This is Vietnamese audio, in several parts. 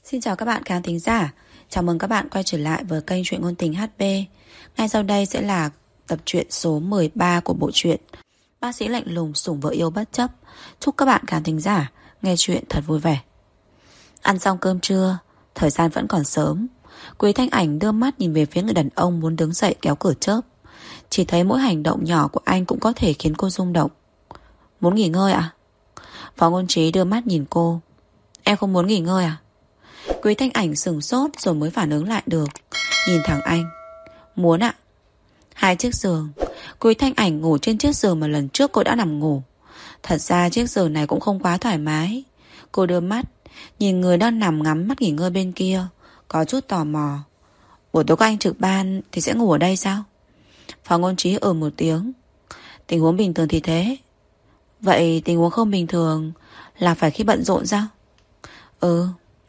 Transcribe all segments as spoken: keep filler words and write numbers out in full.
Xin chào các bạn khán thính giả. Chào mừng các bạn quay trở lại với kênh Truyện Ngôn Tình hát pê. Ngay sau đây sẽ là tập truyện số mười ba của bộ truyện Bác sĩ lạnh lùng sủng vợ yêu bất chấp. Chúc các bạn khán thính giả nghe chuyện thật vui vẻ. Ăn xong cơm trưa, thời gian vẫn còn sớm. Quý Thanh Ảnh đưa mắt nhìn về phía người đàn ông muốn đứng dậy kéo cửa chớp. Chỉ thấy mỗi hành động nhỏ của anh cũng có thể khiến cô rung động. Muốn nghỉ ngơi à? Phó Ngôn Trí đưa mắt nhìn cô. Em không muốn nghỉ ngơi à? Quý Thanh Ảnh sửng sốt rồi mới phản ứng lại được. Nhìn thẳng anh. Muốn ạ. Hai chiếc giường. Quý Thanh Ảnh ngủ trên chiếc giường mà lần trước cô đã nằm ngủ. Thật ra chiếc giường này cũng không quá thoải mái. Cô đưa mắt nhìn người đang nằm ngắm mắt nghỉ ngơi bên kia, có chút tò mò. Buổi tối các anh trực ban thì sẽ ngủ ở đây sao? Phó Ngôn Trí ở một tiếng. Tình huống bình thường thì thế. Vậy tình huống không bình thường là phải khi bận rộn sao? Ừ.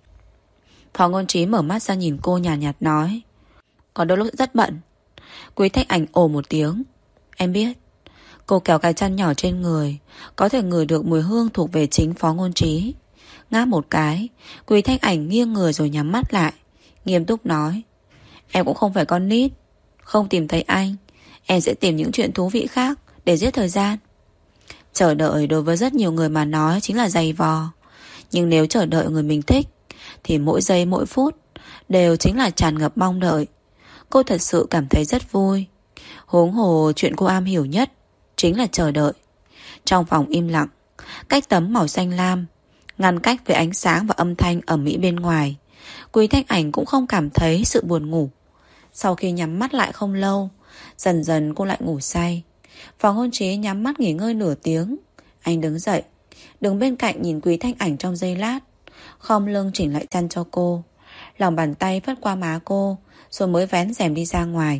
Phó Ngôn Trí mở mắt ra nhìn cô nhàn nhạt, nhạt nói. Còn đôi lúc rất bận. Quý Thanh Ảnh ồ một tiếng. Em biết. Cô kéo cái chăn nhỏ trên người, có thể ngửi được mùi hương thuộc về chính Phó Ngôn Trí. Ngáp một cái, Quý Thanh Ảnh nghiêng người rồi nhắm mắt lại, nghiêm túc nói. Em cũng không phải con nít. Không tìm thấy anh, em sẽ tìm những chuyện thú vị khác để giết thời gian. Chờ đợi đối với rất nhiều người mà nói chính là dày vò. Nhưng nếu chờ đợi người mình thích thì mỗi giây mỗi phút đều chính là tràn ngập mong đợi. Cô thật sự cảm thấy rất vui. Huống hồ chuyện cô am hiểu nhất chính là chờ đợi. Trong phòng im lặng, cách tấm màu xanh lam ngăn cách với ánh sáng và âm thanh ầm ĩ bên ngoài, Quý Thanh Ảnh cũng không cảm thấy sự buồn ngủ. Sau khi nhắm mắt lại không lâu, dần dần cô lại ngủ say. Phó Ngôn Trí nhắm mắt nghỉ ngơi nửa tiếng. Anh đứng dậy, đứng bên cạnh nhìn Quý Thanh Ảnh trong giây lát, khom lưng chỉnh lại chăn cho cô, lòng bàn tay phất qua má cô, rồi mới vén rèm đi ra ngoài.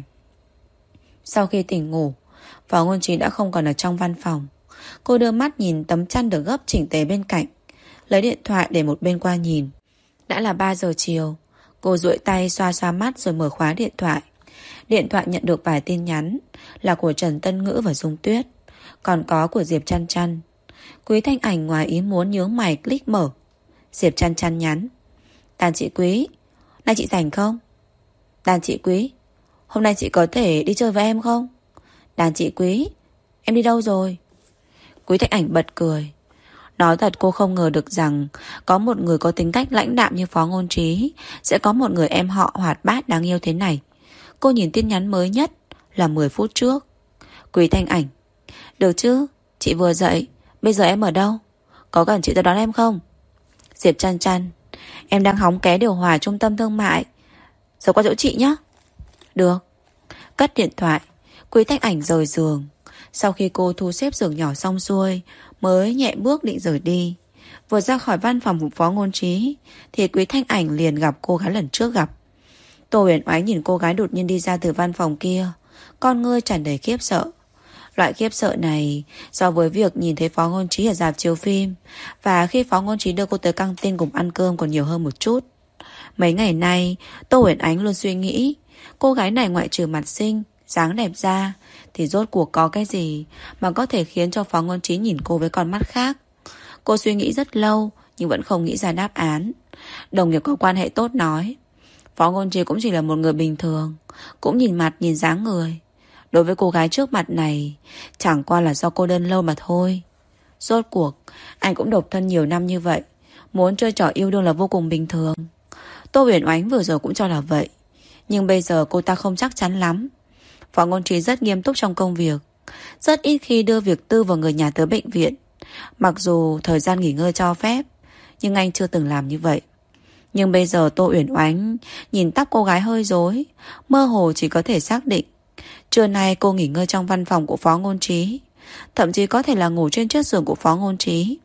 Sau khi tỉnh ngủ, Phó Ngôn Trí đã không còn ở trong văn phòng. Cô đưa mắt nhìn tấm chăn được gấp chỉnh tề bên cạnh, lấy điện thoại để một bên qua nhìn. Đã là ba giờ chiều. Cô duỗi tay xoa xoa mắt rồi mở khóa điện thoại. Điện thoại nhận được vài tin nhắn, là của Trần Tân Ngữ và Dung Tuyết, còn có của Diệp Chăn Chăn. Quý Thanh Ảnh ngoài ý muốn nhướng mày click mở. Diệp Chăn Chăn nhắn. Đàn chị Quý, nay chị rảnh không? Đàn chị Quý, hôm nay chị có thể đi chơi với em không? Đàn chị Quý, em đi đâu rồi? Quý Thanh Ảnh bật cười. Nói thật cô không ngờ được rằng có một người có tính cách lãnh đạm như Phó Ngôn Trí sẽ có một người em họ hoạt bát đáng yêu thế này. Cô nhìn tin nhắn mới nhất là mười phút trước. Quý Thanh Ảnh. Được chứ, chị vừa dậy. Bây giờ em ở đâu? Có cần chị tới đón em không? Diệp Chăn Chăn. Em đang hóng ké điều hòa trung tâm thương mại, rồi qua chỗ chị nhé. Được. Cất điện thoại, Quý Thanh Ảnh rời giường. Sau khi cô thu xếp giường nhỏ xong xuôi, mới nhẹ bước định rời đi. Vừa ra khỏi văn phòng của Phó Ngôn Trí thì Quý Thanh Ảnh liền gặp cô gái lần trước gặp. Tô Huyền Oánh nhìn cô gái đột nhiên đi ra từ văn phòng kia, con ngươi tràn đầy khiếp sợ. Loại khiếp sợ này so với việc nhìn thấy Phó Ngôn Trí ở rạp chiếu phim và khi Phó Ngôn Trí đưa cô tới căng tin cùng ăn cơm còn nhiều hơn một chút. Mấy ngày nay Tô Huyền Ánh luôn suy nghĩ, cô gái này ngoại trừ mặt xinh, dáng đẹp ra thì rốt cuộc có cái gì mà có thể khiến cho Phó Ngôn Trí nhìn cô với con mắt khác. Cô suy nghĩ rất lâu nhưng vẫn không nghĩ ra đáp án. Đồng nghiệp có quan hệ tốt nói Phó Ngôn Trí cũng chỉ là một người bình thường, cũng nhìn mặt nhìn dáng người. Đối với cô gái trước mặt này, chẳng qua là do cô đơn lâu mà thôi. Rốt cuộc anh cũng độc thân nhiều năm như vậy, muốn chơi trò yêu đương là vô cùng bình thường. Tô Huyền Oánh vừa rồi cũng cho là vậy, nhưng bây giờ cô ta không chắc chắn lắm. Phó Ngôn Trí rất nghiêm túc trong công việc, rất ít khi đưa việc tư vào người nhà tới bệnh viện. Mặc dù thời gian nghỉ ngơi cho phép, nhưng anh chưa từng làm như vậy. Nhưng bây giờ Tô Uyển Oánh nhìn tóc cô gái hơi rối, mơ hồ chỉ có thể xác định trưa nay cô nghỉ ngơi trong văn phòng của Phó Ngôn Trí, thậm chí có thể là ngủ trên chiếc giường của Phó Ngôn Trí.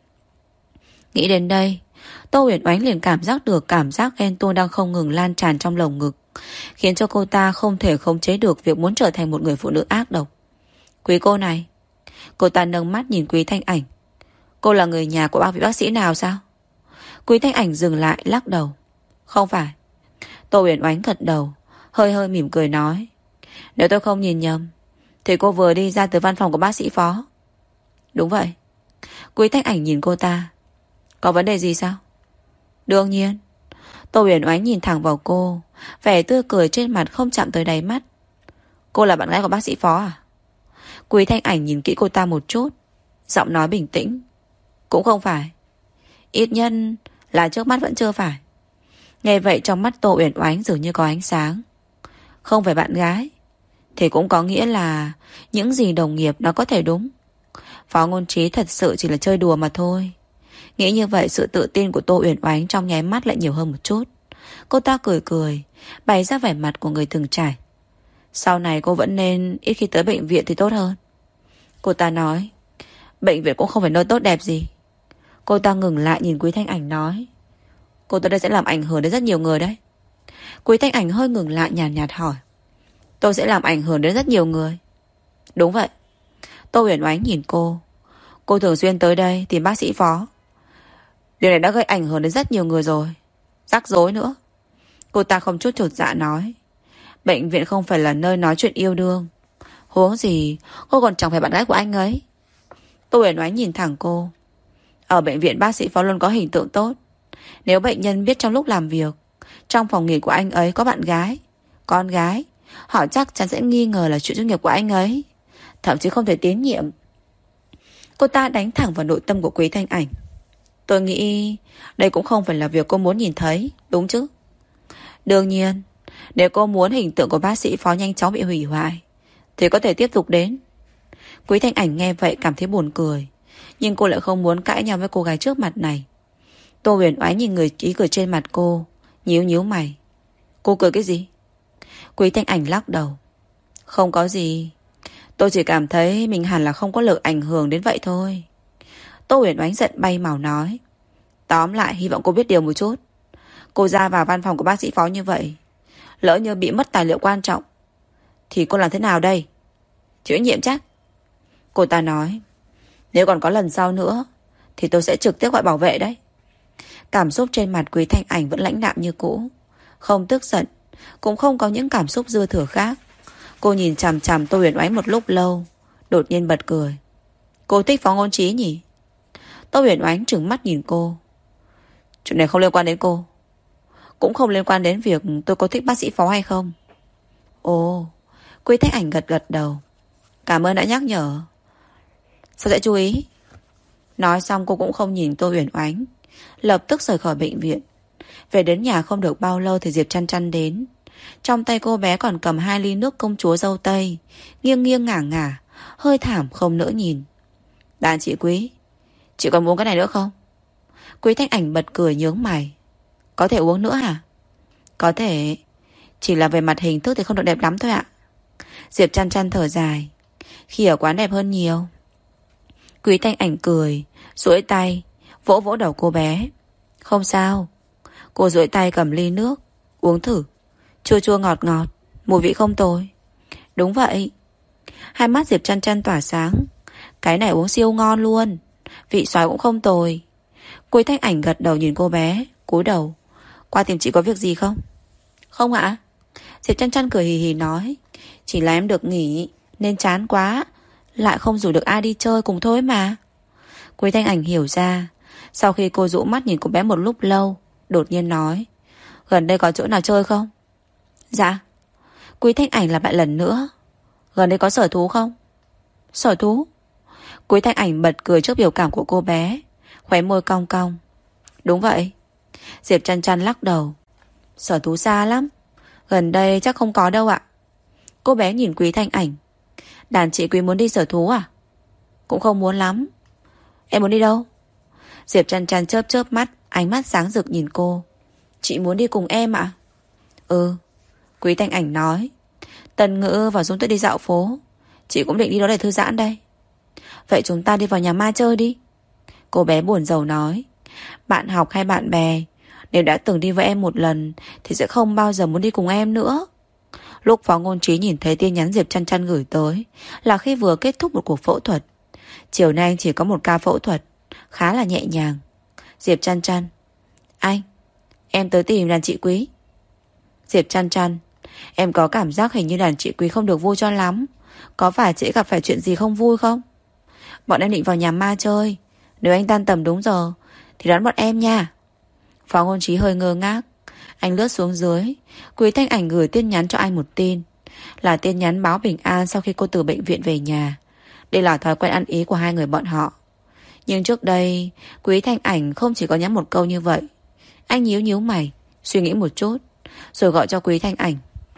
Nghĩ đến đây, Tô Uyển Oánh liền cảm giác được cảm giác ghen tuông đang không ngừng lan tràn trong lồng ngực, khiến cho cô ta không thể khống chế được việc muốn trở thành một người phụ nữ ác độc. Quý cô này. Cô ta nâng mắt nhìn Quý Thanh Ảnh. Cô là người nhà của bác vị bác sĩ nào sao? Quý Thanh Ảnh dừng lại lắc đầu. Không phải. Tô Uyển Oánh gật đầu, hơi hơi mỉm cười nói. Nếu tôi không nhìn nhầm thì cô vừa đi ra từ văn phòng của bác sĩ Phó. Đúng vậy. Quý Thanh Ảnh nhìn cô ta. Có vấn đề gì sao? Đương nhiên. Tô Uyển Oánh nhìn thẳng vào cô, vẻ tươi cười trên mặt không chạm tới đáy mắt. Cô là bạn gái của bác sĩ Phó à? Quý Thanh Ảnh nhìn kỹ cô ta một chút, giọng nói bình tĩnh. Cũng không phải. Ít nhất là trước mắt vẫn chưa phải. Nghe vậy trong mắt Tô Uyển Oánh dường như có ánh sáng. Không phải bạn gái thì cũng có nghĩa là những gì đồng nghiệp nó có thể đúng. Phó Ngôn Trí thật sự chỉ là chơi đùa mà thôi. Nghĩ như vậy sự tự tin của Tô Uyển Oánh trong nháy mắt lại nhiều hơn một chút. Cô ta cười cười, bày ra vẻ mặt của người từng trải. Sau này cô vẫn nên ít khi tới bệnh viện thì tốt hơn. Cô ta nói, bệnh viện cũng không phải nơi tốt đẹp gì. Cô ta ngừng lại nhìn Quý Thanh Ảnh nói, cô tới đây sẽ làm ảnh hưởng đến rất nhiều người đấy. Quý Thanh Ảnh hơi ngừng lại nhàn nhạt, nhạt hỏi, tôi sẽ làm ảnh hưởng đến rất nhiều người? Đúng vậy. Tô Uyển Oánh nhìn cô. Cô thường xuyên tới đây tìm bác sĩ Phó. Điều này đã gây ảnh hưởng đến rất nhiều người rồi. Rắc rối nữa. Cô ta không chút chột dạ nói, bệnh viện không phải là nơi nói chuyện yêu đương. Huống gì cô còn chẳng phải bạn gái của anh ấy. Tô Uyển Oánh nhìn thẳng cô. Ở bệnh viện bác sĩ Phó luôn có hình tượng tốt. Nếu bệnh nhân biết trong lúc làm việc, trong phòng nghỉ của anh ấy có bạn gái, con gái, họ chắc chắn sẽ nghi ngờ là chuyện chuyên nghiệp của anh ấy, thậm chí không thể tín nhiệm. Cô ta đánh thẳng vào nội tâm của Quý Thanh Ảnh. Tôi nghĩ đây cũng không phải là việc cô muốn nhìn thấy, đúng chứ? Đương nhiên, nếu cô muốn hình tượng của bác sĩ Phó nhanh chóng bị hủy hoại thì có thể tiếp tục đến. Quý Thanh Ảnh nghe vậy cảm thấy buồn cười, nhưng cô lại không muốn cãi nhau với cô gái trước mặt này. Tô Uyển Oánh nhìn người ý cười trên mặt cô, nhíu nhíu mày. Cô cười cái gì? Quý Thanh Ảnh lắc đầu. Không có gì. Tôi chỉ cảm thấy mình hẳn là không có lực ảnh hưởng đến vậy thôi. Tô Uyển Oánh giận bay màu nói, tóm lại hy vọng cô biết điều một chút. Cô ra vào văn phòng của bác sĩ Phó như vậy, lỡ như bị mất tài liệu quan trọng thì cô làm thế nào đây? Chịu trách nhiệm chắc. Cô ta nói, nếu còn có lần sau nữa thì tôi sẽ trực tiếp gọi bảo vệ đấy. Cảm xúc trên mặt Quý Thanh Ảnh vẫn lãnh đạm như cũ, không tức giận, cũng không có những cảm xúc dư thừa khác. Cô nhìn chằm chằm Tô Uyển Oánh một lúc lâu, đột nhiên bật cười. Cô thích Phó Ngôn Trí nhỉ? Tô Uyển Oánh trừng mắt nhìn cô. Chuyện này không liên quan đến cô, cũng không liên quan đến việc tôi có thích bác sĩ Phó hay không. Ồ. Quý Thanh Ảnh gật gật đầu. Cảm ơn đã nhắc nhở. Sao sẽ chú ý? Nói xong cô cũng không nhìn Tô Uyển Oánh, lập tức rời khỏi bệnh viện. Về đến nhà không được bao lâu thì Diệp Chăn Chăn đến. Trong tay cô bé còn cầm hai ly nước công chúa dâu tây, nghiêng nghiêng ngả ngả, hơi thảm không nỡ nhìn. Đàn chị Quý, chị còn uống cái này nữa không? Quý Thanh Ảnh bật cười nhướng mày. Có thể uống nữa hả? Có thể, chỉ là về mặt hình thức thì không được đẹp lắm thôi ạ. Diệp Chăn Chăn thở dài. Khi ở quán đẹp hơn nhiều. Quý Thanh Ảnh cười, duỗi tay vỗ vỗ đầu cô bé. Không sao. Cô duỗi tay cầm ly nước, uống thử. Chua chua ngọt ngọt, mùi vị không tồi. Đúng vậy. Hai mắt Diệp Chăn Chăn tỏa sáng. Cái này uống siêu ngon luôn, vị xoài cũng không tồi. Quý Thanh Ảnh gật đầu nhìn cô bé, cúi đầu. Qua tìm chị có việc gì không? Không ạ. Diệp Chăn Chăn cười hì hì nói, chỉ là em được nghỉ nên chán quá, lại không rủ được ai đi chơi cùng thôi mà. Quý Thanh Ảnh hiểu ra. Sau khi cô dụ mắt nhìn cô bé một lúc lâu, đột nhiên nói, gần đây có chỗ nào chơi không? Dạ. Quý Thanh Ảnh lặp lại lần nữa, gần đây có sở thú không? Sở thú? Quý Thanh Ảnh bật cười trước biểu cảm của cô bé, khóe môi cong cong. Đúng vậy. Diệp Chăn Chăn lắc đầu. Sở thú xa lắm, gần đây chắc không có đâu ạ. Cô bé nhìn Quý Thanh Ảnh. Đàn chị Quý muốn đi sở thú à? Cũng không muốn lắm. Em muốn đi đâu? Diệp Chăn Chăn chớp chớp mắt, ánh mắt sáng rực nhìn cô. Chị muốn đi cùng em ạ. Ừ. Quý Thanh Ảnh nói. Tần Ngữ và Dung Tuyết đi dạo phố, chị cũng định đi đó để thư giãn đây. Vậy chúng ta đi vào nhà ma chơi đi. Cô bé buồn rầu nói. Bạn học hay bạn bè, nếu đã từng đi với em một lần thì sẽ không bao giờ muốn đi cùng em nữa. Lúc Phó Ngôn Trí nhìn thấy tin nhắn Diệp Chăn Chăn gửi tới là khi vừa kết thúc một cuộc phẫu thuật. Chiều nay anh chỉ có một ca phẫu thuật, khá là nhẹ nhàng. Diệp Chăn Chăn. Anh, em tới tìm đàn chị Quý. Diệp Chăn Chăn. Em có cảm giác hình như đàn chị Quý không được vui cho lắm. Có phải chị gặp phải chuyện gì không vui không? Bọn em định vào nhà ma chơi, nếu anh tan tầm đúng giờ thì đón bọn em nha. Phó Ngôn Trí hơi ngơ ngác. Anh lướt xuống dưới. Quý Thanh Ảnh gửi tin nhắn cho anh một tin, là tin nhắn báo bình an sau khi cô từ bệnh viện về nhà. Đây là thói quen ăn ý của hai người bọn họ. Nhưng trước đây Quý Thanh Ảnh không chỉ có nhắn một câu như vậy. Anh nhíu nhíu mày, suy nghĩ một chút, rồi gọi cho Quý Thanh Ảnh.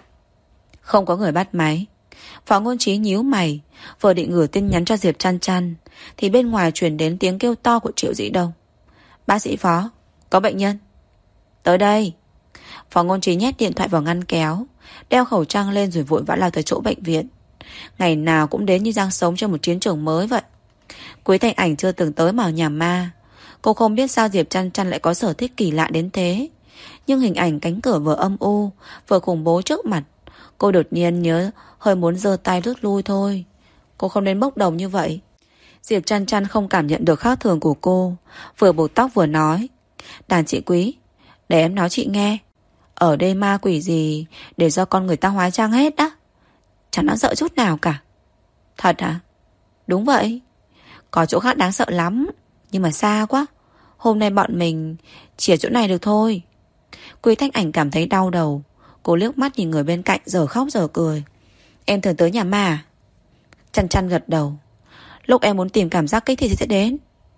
Không có người bắt máy. Phó Ngôn Trí nhíu mày, vừa định gửi tin nhắn cho Diệp Chăn Chăn thì bên ngoài truyền đến tiếng kêu to của Triệu Dĩ Đông. Bác sĩ Phó, có bệnh nhân. Tới đây. Phó Ngôn Trí nhét điện thoại vào ngăn kéo, đeo khẩu trang lên rồi vội vã lao tới chỗ bệnh viện. Ngày nào cũng đến như đang sống trên một chiến trường mới vậy. Quý Thanh Ảnh chưa từng tới vào nhà ma. Cô không biết sao Diệp Chăn Chăn lại có sở thích kỳ lạ đến thế. Nhưng hình ảnh cánh cửa vừa âm u vừa khủng bố trước mặt, cô đột nhiên nhớ hơi muốn giơ tay rút lui thôi. Cô không nên bốc đồng như vậy. Diệp Chăn Chăn không cảm nhận được khác thường của cô, vừa buộc tóc vừa nói. Đàn chị Quý, để em nói chị nghe. Ở đây ma quỷ gì để do con người ta hóa trang hết á. Chẳng nó sợ chút nào cả. Thật hả? Đúng vậy. Có chỗ khác đáng sợ lắm, nhưng mà xa quá. Hôm nay bọn mình chỉ ở chỗ này được thôi. Quý Thanh Ảnh cảm thấy đau đầu. Cô liếc mắt nhìn người bên cạnh giờ khóc giờ cười. Em thường tới nhà ma à? Chăn Chăn gật đầu. Lúc em muốn tìm cảm giác kích thì sẽ đến.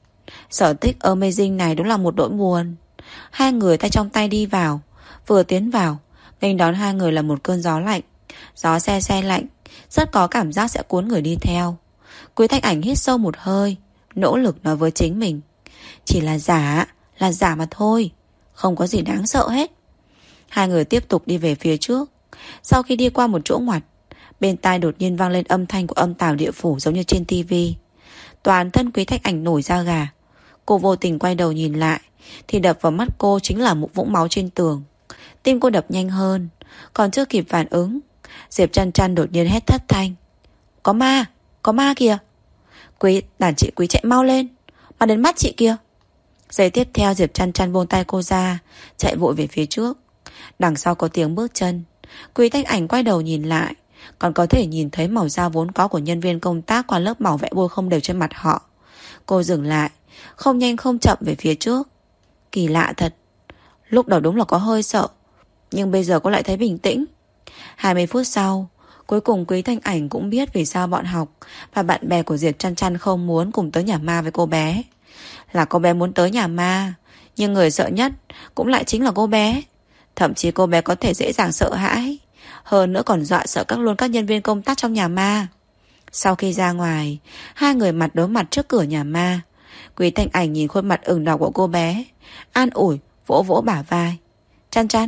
Sở thích amazing này đúng là một nỗi buồn. Hai người tay trong tay đi vào. Vừa tiến vào, nghênh đón hai người là một cơn gió lạnh. Gió se se lạnh, rất có cảm giác sẽ cuốn người đi theo. Quý Thanh Ảnh hít sâu một hơi, nỗ lực nói với chính mình. Chỉ là giả, là giả mà thôi. Không có gì đáng sợ hết. Hai người tiếp tục đi về phía trước. Sau khi đi qua một chỗ ngoặt, bên tai đột nhiên vang lên âm thanh của âm tào địa phủ giống như trên tivi. Toàn thân Quý Thanh Ảnh nổi da gà. Cô vô tình quay đầu nhìn lại thì đập vào mắt cô chính là một vũng máu trên tường. Tim cô đập nhanh hơn. Còn chưa kịp phản ứng, Diệp Chăn Chăn đột nhiên hét thất thanh. Có ma, có ma kìa. Quý, đàn chị Quý chạy mau lên, mà đến mắt chị kia. Giây tiếp theo Diệp Chăn Chăn buông tay cô ra, chạy vội về phía trước. Đằng sau có tiếng bước chân. Quý Thanh Ảnh quay đầu nhìn lại, còn có thể nhìn thấy màu da vốn có của nhân viên công tác qua lớp màu vẽ bôi không đều trên mặt họ. Cô dừng lại, không nhanh không chậm về phía trước. Kỳ lạ thật. Lúc đầu đúng là có hơi sợ, nhưng bây giờ cô lại thấy bình tĩnh. Hai mươi phút sau, cuối cùng Quý Thanh Ảnh cũng biết vì sao bọn học và bạn bè của Diệp Chăn Chăn không muốn cùng tới nhà ma với cô bé. Là cô bé muốn tới nhà ma, nhưng người sợ nhất cũng lại chính là cô bé. Thậm chí cô bé có thể dễ dàng sợ hãi, hơn nữa còn dọa sợ các luôn các nhân viên công tác trong nhà ma. Sau khi ra ngoài, hai người mặt đối mặt trước cửa nhà ma. Quý Thanh Ảnh nhìn khuôn mặt ửng đỏ của cô bé, an ủi, vỗ vỗ bả vai. Chăn Chăn.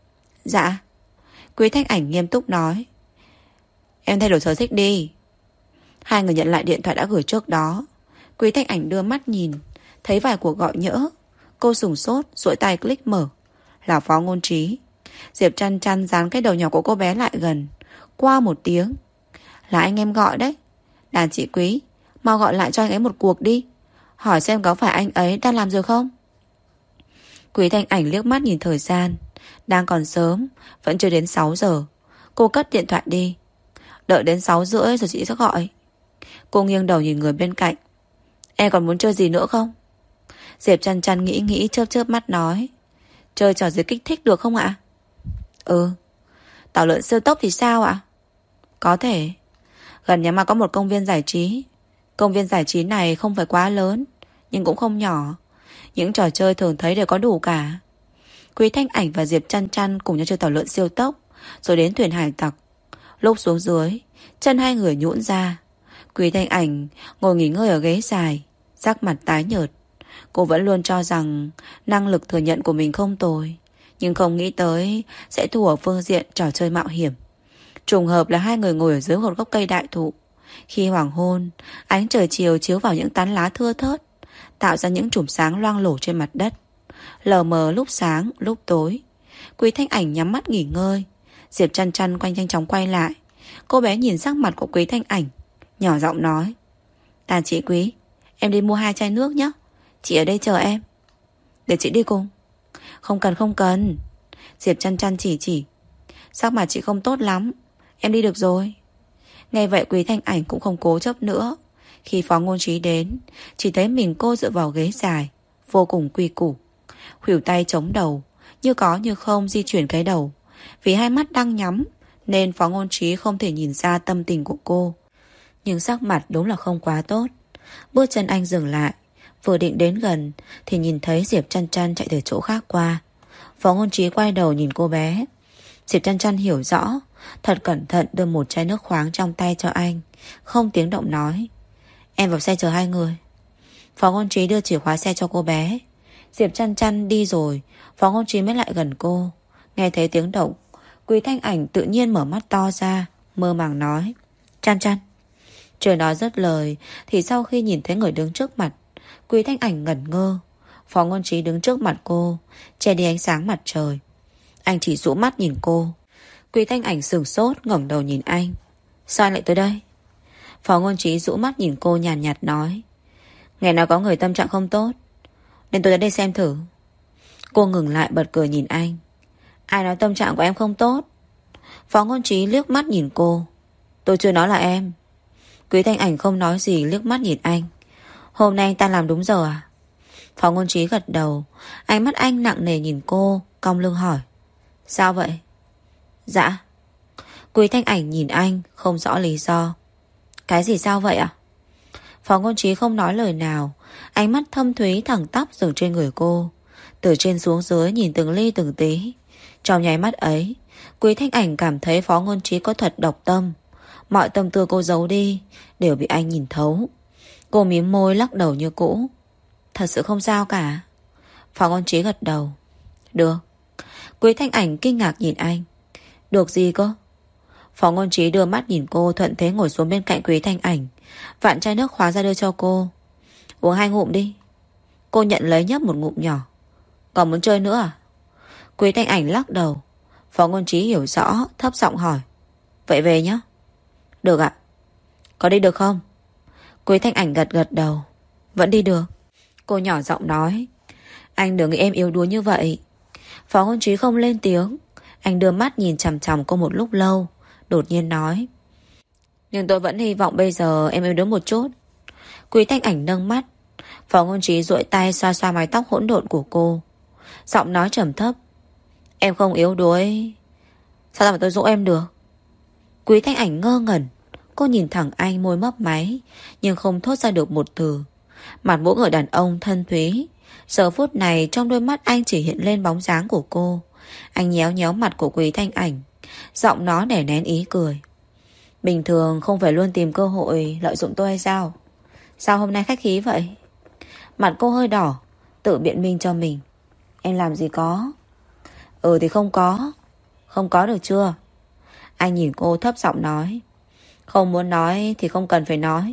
Dạ. Quý Thanh Ảnh nghiêm túc nói. Em thay đổi sở thích đi. Hai người nhận lại điện thoại đã gửi trước đó. Quý Thanh Ảnh đưa mắt nhìn, thấy vài cuộc gọi nhỡ. Cô sửng sốt, duỗi tay click mở. Là Phó Ngôn Trí. Diệp Chăn Chăn dán cái đầu nhỏ của cô bé lại gần. Qua một tiếng. Là anh em gọi đấy. Đàn chị Quý, mau gọi lại cho anh ấy một cuộc đi. Hỏi xem có phải anh ấy đang làm rồi không. Quý Thanh Ảnh liếc mắt nhìn thời gian. Đang còn sớm, vẫn chưa đến sáu giờ. Cô cất điện thoại đi. Đợi đến sáu rưỡi rồi chị sẽ gọi. Cô nghiêng đầu nhìn người bên cạnh. Em còn muốn chơi gì nữa không? Diệp Chăn Chăn nghĩ nghĩ chớp chớp mắt nói. Chơi trò gì kích thích được không ạ? Ừ. Tàu lượn siêu tốc thì sao ạ? Có thể. Gần nhà mà có một công viên giải trí. Công viên giải trí này không phải quá lớn, nhưng cũng không nhỏ. Những trò chơi thường thấy đều có đủ cả. Quý Thanh Ảnh và Diệp Chăn Chăn cùng nhau chơi tàu lượn siêu tốc, rồi đến thuyền hải tặc. Lúc xuống dưới, chân hai người nhũn ra. Quý Thanh Ảnh ngồi nghỉ ngơi ở ghế dài, sắc mặt tái nhợt. Cô vẫn luôn cho rằng năng lực thừa nhận của mình không tồi, nhưng không nghĩ tới sẽ thua ở phương diện trò chơi mạo hiểm. Trùng hợp là hai người ngồi ở dưới một gốc cây đại thụ. Khi hoàng hôn, ánh trời chiều chiếu vào những tán lá thưa thớt, tạo ra những chùm sáng loang lổ trên mặt đất. Lờ mờ lúc sáng, lúc tối. Quý Thanh Ảnh nhắm mắt nghỉ ngơi. Diệp Chăn Chăn quanh nhanh chóng quay lại. Cô bé nhìn sắc mặt của Quý Thanh Ảnh, nhỏ giọng nói. Đàn chị Quý, em đi mua hai chai nước nhé. Chị ở đây chờ em. Để chị đi cùng. Không cần không cần. Diệp Chăn Chăn chỉ chỉ. Sắc mặt chị không tốt lắm, em đi được rồi. Nghe vậy Quý Thanh Ảnh cũng không cố chấp nữa. Khi Phó Ngôn Trí đến, chỉ thấy mình cô dựa vào ghế dài, vô cùng quy củ, khuỷu tay chống đầu, như có như không di chuyển cái đầu. Vì hai mắt đang nhắm nên Phó Ngôn Trí không thể nhìn ra tâm tình của cô. Nhưng sắc mặt đúng là không quá tốt. Bước chân anh dừng lại, vừa định đến gần thì nhìn thấy Diệp Chăn Chăn chạy từ chỗ khác qua. Phó Ngôn Trí quay đầu nhìn cô bé. Diệp Chăn Chăn hiểu rõ, thật cẩn thận đưa một chai nước khoáng trong tay cho anh, không tiếng động nói: Em vào xe chờ hai người. Phó Ngôn Trí đưa chìa khóa xe cho cô bé. Diệp Chăn Chăn đi rồi, Phó Ngôn Trí mới lại gần cô. Nghe thấy tiếng động, Quý Thanh Ảnh tự nhiên mở mắt to ra, mơ màng nói: Chăn Chăn. Chưa nói dứt lời thì sau khi nhìn thấy người đứng trước mặt, Quý Thanh Ảnh ngẩn ngơ. Phó Ngôn Trí đứng trước mặt cô, che đi ánh sáng mặt trời. Anh chỉ rũ mắt nhìn cô. Quý Thanh Ảnh sửng sốt ngẩng đầu nhìn anh. Sao anh lại tới đây? Phó Ngôn Trí rũ mắt nhìn cô nhàn nhạt, nhạt nói: Ngày nào có người tâm trạng không tốt nên tôi đến đây xem thử. Cô ngừng lại bật cười nhìn anh. Ai nói tâm trạng của em không tốt? Phó Ngôn Trí liếc mắt nhìn cô. Tôi chưa nói là em. Quý Thanh Ảnh không nói gì, liếc mắt nhìn anh. Hôm nay anh ta làm đúng giờ à? Phó Ngôn Trí gật đầu. Ánh mắt anh nặng nề nhìn cô, cong lưng hỏi: Sao vậy? Dạ. Quý Thanh Ảnh nhìn anh, không rõ lý do. Cái gì sao vậy ạ? Phó Ngôn Trí không nói lời nào. Ánh mắt thâm thúy thẳng tắp dừng trên người cô, từ trên xuống dưới nhìn từng ly từng tí. Trong nháy mắt ấy, Quý Thanh Ảnh cảm thấy Phó Ngôn Trí có thật độc tâm. Mọi tâm tư cô giấu đi đều bị anh nhìn thấu. Cô mím môi lắc đầu như cũ. Thật sự không sao cả. Phó Ngôn Trí gật đầu. Được. Quý Thanh Ảnh kinh ngạc nhìn anh. Được gì cơ? Phó Ngôn Trí đưa mắt nhìn cô, thuận thế ngồi xuống bên cạnh Quý Thanh Ảnh, vặn chai nước khoáng ra đưa cho cô. Uống hai ngụm đi. Cô nhận lấy nhấp một ngụm nhỏ. Còn muốn chơi nữa à? Quý Thanh Ảnh lắc đầu. Phó Ngôn Trí hiểu rõ, thấp giọng hỏi: Vậy về nhé. Được ạ. Có đi được không? Quý Thanh Ảnh gật gật đầu. Vẫn đi được. Cô nhỏ giọng nói: Anh đừng nghĩ em yếu đuối như vậy. Phó Ngôn Trí không lên tiếng. Anh đưa mắt nhìn chằm chằm cô một lúc lâu, đột nhiên nói: Nhưng tôi vẫn hy vọng bây giờ em yếu đuối một chút. Quý Thanh Ảnh nâng mắt. Phó Ngôn Trí duỗi tay xoa xoa mái tóc hỗn độn của cô, giọng nói trầm thấp: Em không yếu đuối, sao ra mà tôi dỗ em được? Quý Thanh Ảnh ngơ ngẩn. Cô nhìn thẳng anh, môi mấp máy nhưng không thốt ra được một từ. Mặt mỗi người đàn ông thân thúy. Giờ phút này trong đôi mắt anh chỉ hiện lên bóng dáng của cô. Anh nhéo nhéo mặt của Quý Thanh Ảnh, giọng nó đè nén ý cười: Bình thường không phải luôn tìm cơ hội lợi dụng tôi hay sao? Sao hôm nay khách khí vậy? Mặt cô hơi đỏ, tự biện minh cho mình: Em làm gì có. Ừ thì không có. Không có được chưa? Anh nhìn cô thấp giọng nói: Không muốn nói thì không cần phải nói.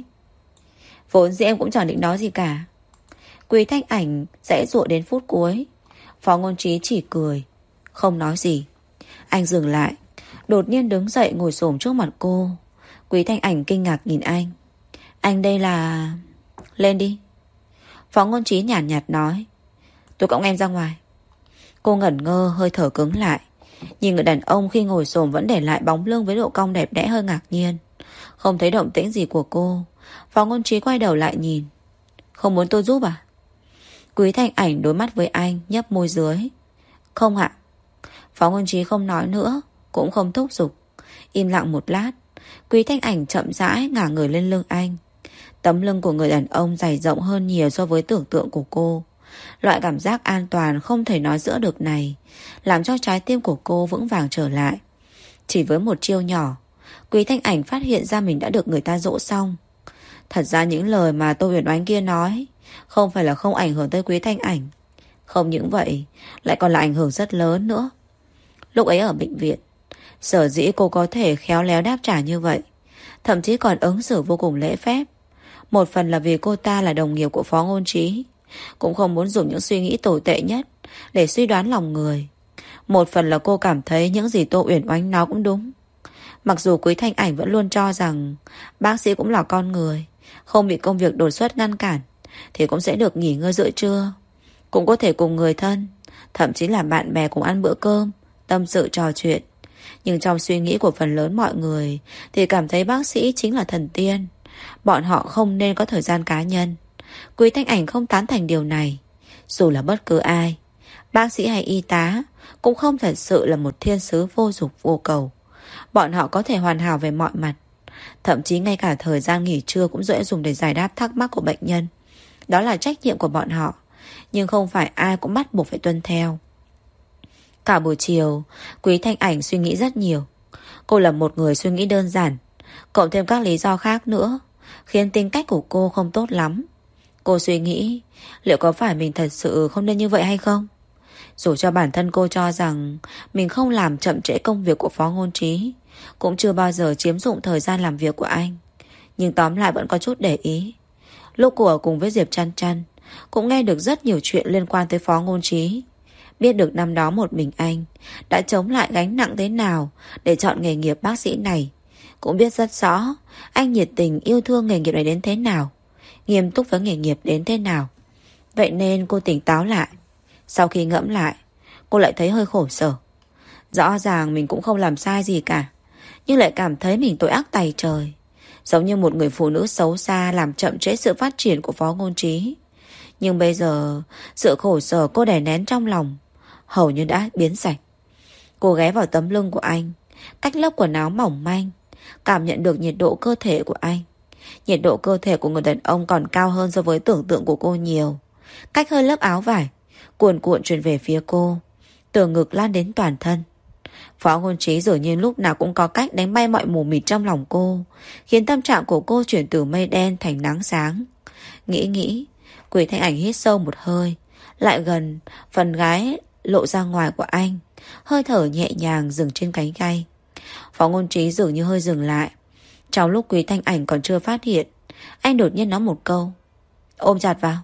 Vốn dĩ em cũng chẳng định nói gì cả. Quý Thanh Ảnh dãy dụa đến phút cuối. Phó Ngôn Trí chỉ cười, không nói gì. Anh dừng lại, đột nhiên đứng dậy ngồi xổm trước mặt cô. Quý Thanh Ảnh kinh ngạc nhìn anh. Anh đây là... Lên đi. Phó Ngôn Trí nhàn nhạt, nhạt nói: Tôi cõng em ra ngoài. Cô ngẩn ngơ, hơi thở cứng lại. Nhìn người đàn ông khi ngồi xổm vẫn để lại bóng lưng với độ cong đẹp đẽ, hơi ngạc nhiên. Không thấy động tĩnh gì của cô. Phó Ngôn Trí quay đầu lại nhìn: Không muốn tôi giúp à? Quý Thanh Ảnh đối mắt với anh, nhấp môi dưới: Không ạ. Phó Ngôn Trí không nói nữa, cũng không thúc giục. Im lặng một lát, Quý Thanh Ảnh chậm rãi ngả người lên lưng anh. Tấm lưng của người đàn ông dày rộng hơn nhiều so với tưởng tượng của cô. Loại cảm giác an toàn không thể nói giữa được này làm cho trái tim của cô vững vàng trở lại. Chỉ với một chiêu nhỏ, Quý Thanh Ảnh phát hiện ra mình đã được người ta dỗ xong. Thật ra những lời mà Tô Huyền Oánh kia nói không phải là không ảnh hưởng tới Quý Thanh Ảnh. Không những vậy, lại còn là ảnh hưởng rất lớn nữa. Lúc ấy ở bệnh viện, sở dĩ cô có thể khéo léo đáp trả như vậy, thậm chí còn ứng xử vô cùng lễ phép, một phần là vì cô ta là đồng nghiệp của Phó Ngôn Trí, cũng không muốn dùng những suy nghĩ tồi tệ nhất để suy đoán lòng người. Một phần là cô cảm thấy những gì Tô Uyển Oánh nói cũng đúng. Mặc dù Quý Thanh Ảnh vẫn luôn cho rằng bác sĩ cũng là con người, không bị công việc đột xuất ngăn cản thì cũng sẽ được nghỉ ngơi giữa trưa, cũng có thể cùng người thân, thậm chí là bạn bè cùng ăn bữa cơm, tâm sự trò chuyện. Nhưng trong suy nghĩ của phần lớn mọi người thì cảm thấy bác sĩ chính là thần tiên. Bọn họ không nên có thời gian cá nhân. Quý Thanh Ảnh không tán thành điều này. Dù là bất cứ ai, bác sĩ hay y tá, cũng không thật sự là một thiên sứ vô dục vô cầu. Bọn họ có thể hoàn hảo về mọi mặt. Thậm chí ngay cả thời gian nghỉ trưa cũng dễ dùng để giải đáp thắc mắc của bệnh nhân. Đó là trách nhiệm của bọn họ, nhưng không phải ai cũng bắt buộc phải tuân theo. Cả buổi chiều, Quý Thanh Ảnh suy nghĩ rất nhiều. Cô là một người suy nghĩ đơn giản, cộng thêm các lý do khác nữa, khiến tính cách của cô không tốt lắm. Cô suy nghĩ, liệu có phải mình thật sự không nên như vậy hay không? Dù cho bản thân cô cho rằng mình không làm chậm trễ công việc của Phó Ngôn Trí, cũng chưa bao giờ chiếm dụng thời gian làm việc của anh, nhưng tóm lại vẫn có chút để ý. Lúc cô ở cùng với Diệp Chăn Chăn, cũng nghe được rất nhiều chuyện liên quan tới Phó Ngôn Trí. Biết được năm đó một mình anh đã chống lại gánh nặng thế nào để chọn nghề nghiệp bác sĩ này. Cũng biết rất rõ anh nhiệt tình yêu thương nghề nghiệp này đến thế nào, nghiêm túc với nghề nghiệp đến thế nào. Vậy nên cô tỉnh táo lại. Sau khi ngẫm lại, cô lại thấy hơi khổ sở. Rõ ràng mình cũng không làm sai gì cả, nhưng lại cảm thấy mình tội ác tày trời, giống như một người phụ nữ xấu xa làm chậm trễ sự phát triển của Phó Ngôn Trí. Nhưng bây giờ, sự khổ sở cô đè nén trong lòng hầu như đã biến sạch. Cô ghé vào tấm lưng của anh, cách lớp quần áo mỏng manh, cảm nhận được nhiệt độ cơ thể của anh. Nhiệt độ cơ thể của người đàn ông còn cao hơn so với tưởng tượng của cô nhiều. Cách hơi lớp áo vải, cuồn cuộn truyền về phía cô, từ ngực lan đến toàn thân. Phó Ngôn Trí dường như lúc nào cũng có cách đánh bay mọi mù mịt trong lòng cô, khiến tâm trạng của cô chuyển từ mây đen thành nắng sáng. Nghĩ nghĩ, Quý Thanh Ảnh hít sâu một hơi, lại gần, phần gái lộ ra ngoài của anh, hơi thở nhẹ nhàng dừng trên cánh tay. Phó Ngôn Trí dường như hơi dừng lại. Trong lúc Quý Thanh Ảnh còn chưa phát hiện, anh đột nhiên nói một câu: ôm chặt vào.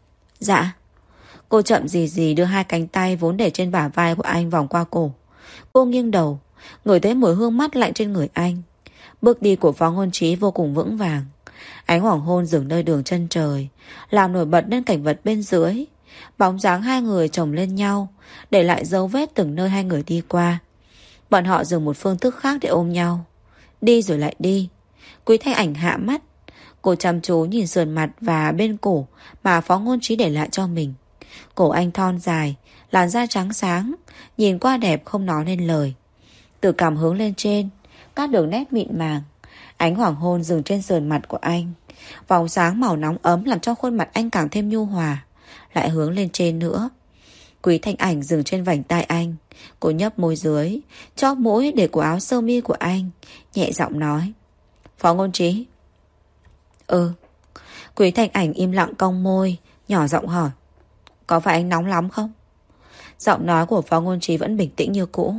Dạ. Cô chậm gì gì đưa hai cánh tay vốn để trên bả vai của anh vòng qua cổ. Cô nghiêng đầu, ngửi thấy mùi hương mát lạnh trên người anh. Bước đi của Phó Ngôn Trí vô cùng vững vàng. Ánh hoàng hôn dừng nơi đường chân trời, làm nổi bật lên cảnh vật bên dưới. Bóng dáng hai người chồng lên nhau, để lại dấu vết từng nơi hai người đi qua. Bọn họ dùng một phương thức khác để ôm nhau, đi rồi lại đi. Quý Thanh Ảnh hạ mắt. Cô chăm chú nhìn sườn mặt và bên cổ mà Phó Ngôn Trí để lại cho mình. Cổ anh thon dài, làn da trắng sáng, nhìn qua đẹp không nói nên lời. Từ cằm hướng lên trên, các đường nét mịn màng. Ánh hoàng hôn dừng trên sườn mặt của anh. Vòng sáng màu nóng ấm làm cho khuôn mặt anh càng thêm nhu hòa. Lại hướng lên trên nữa. Quý Thanh Ảnh dừng trên vành tai anh. Cô nhấp môi dưới, chóp mũi để của áo sơ mi của anh, nhẹ giọng nói: Phó Ngôn Trí. Ừ. Quý Thanh Ảnh im lặng cong môi, nhỏ giọng hỏi: Có phải anh nóng lắm không? Giọng nói của Phó Ngôn Trí vẫn bình tĩnh như cũ.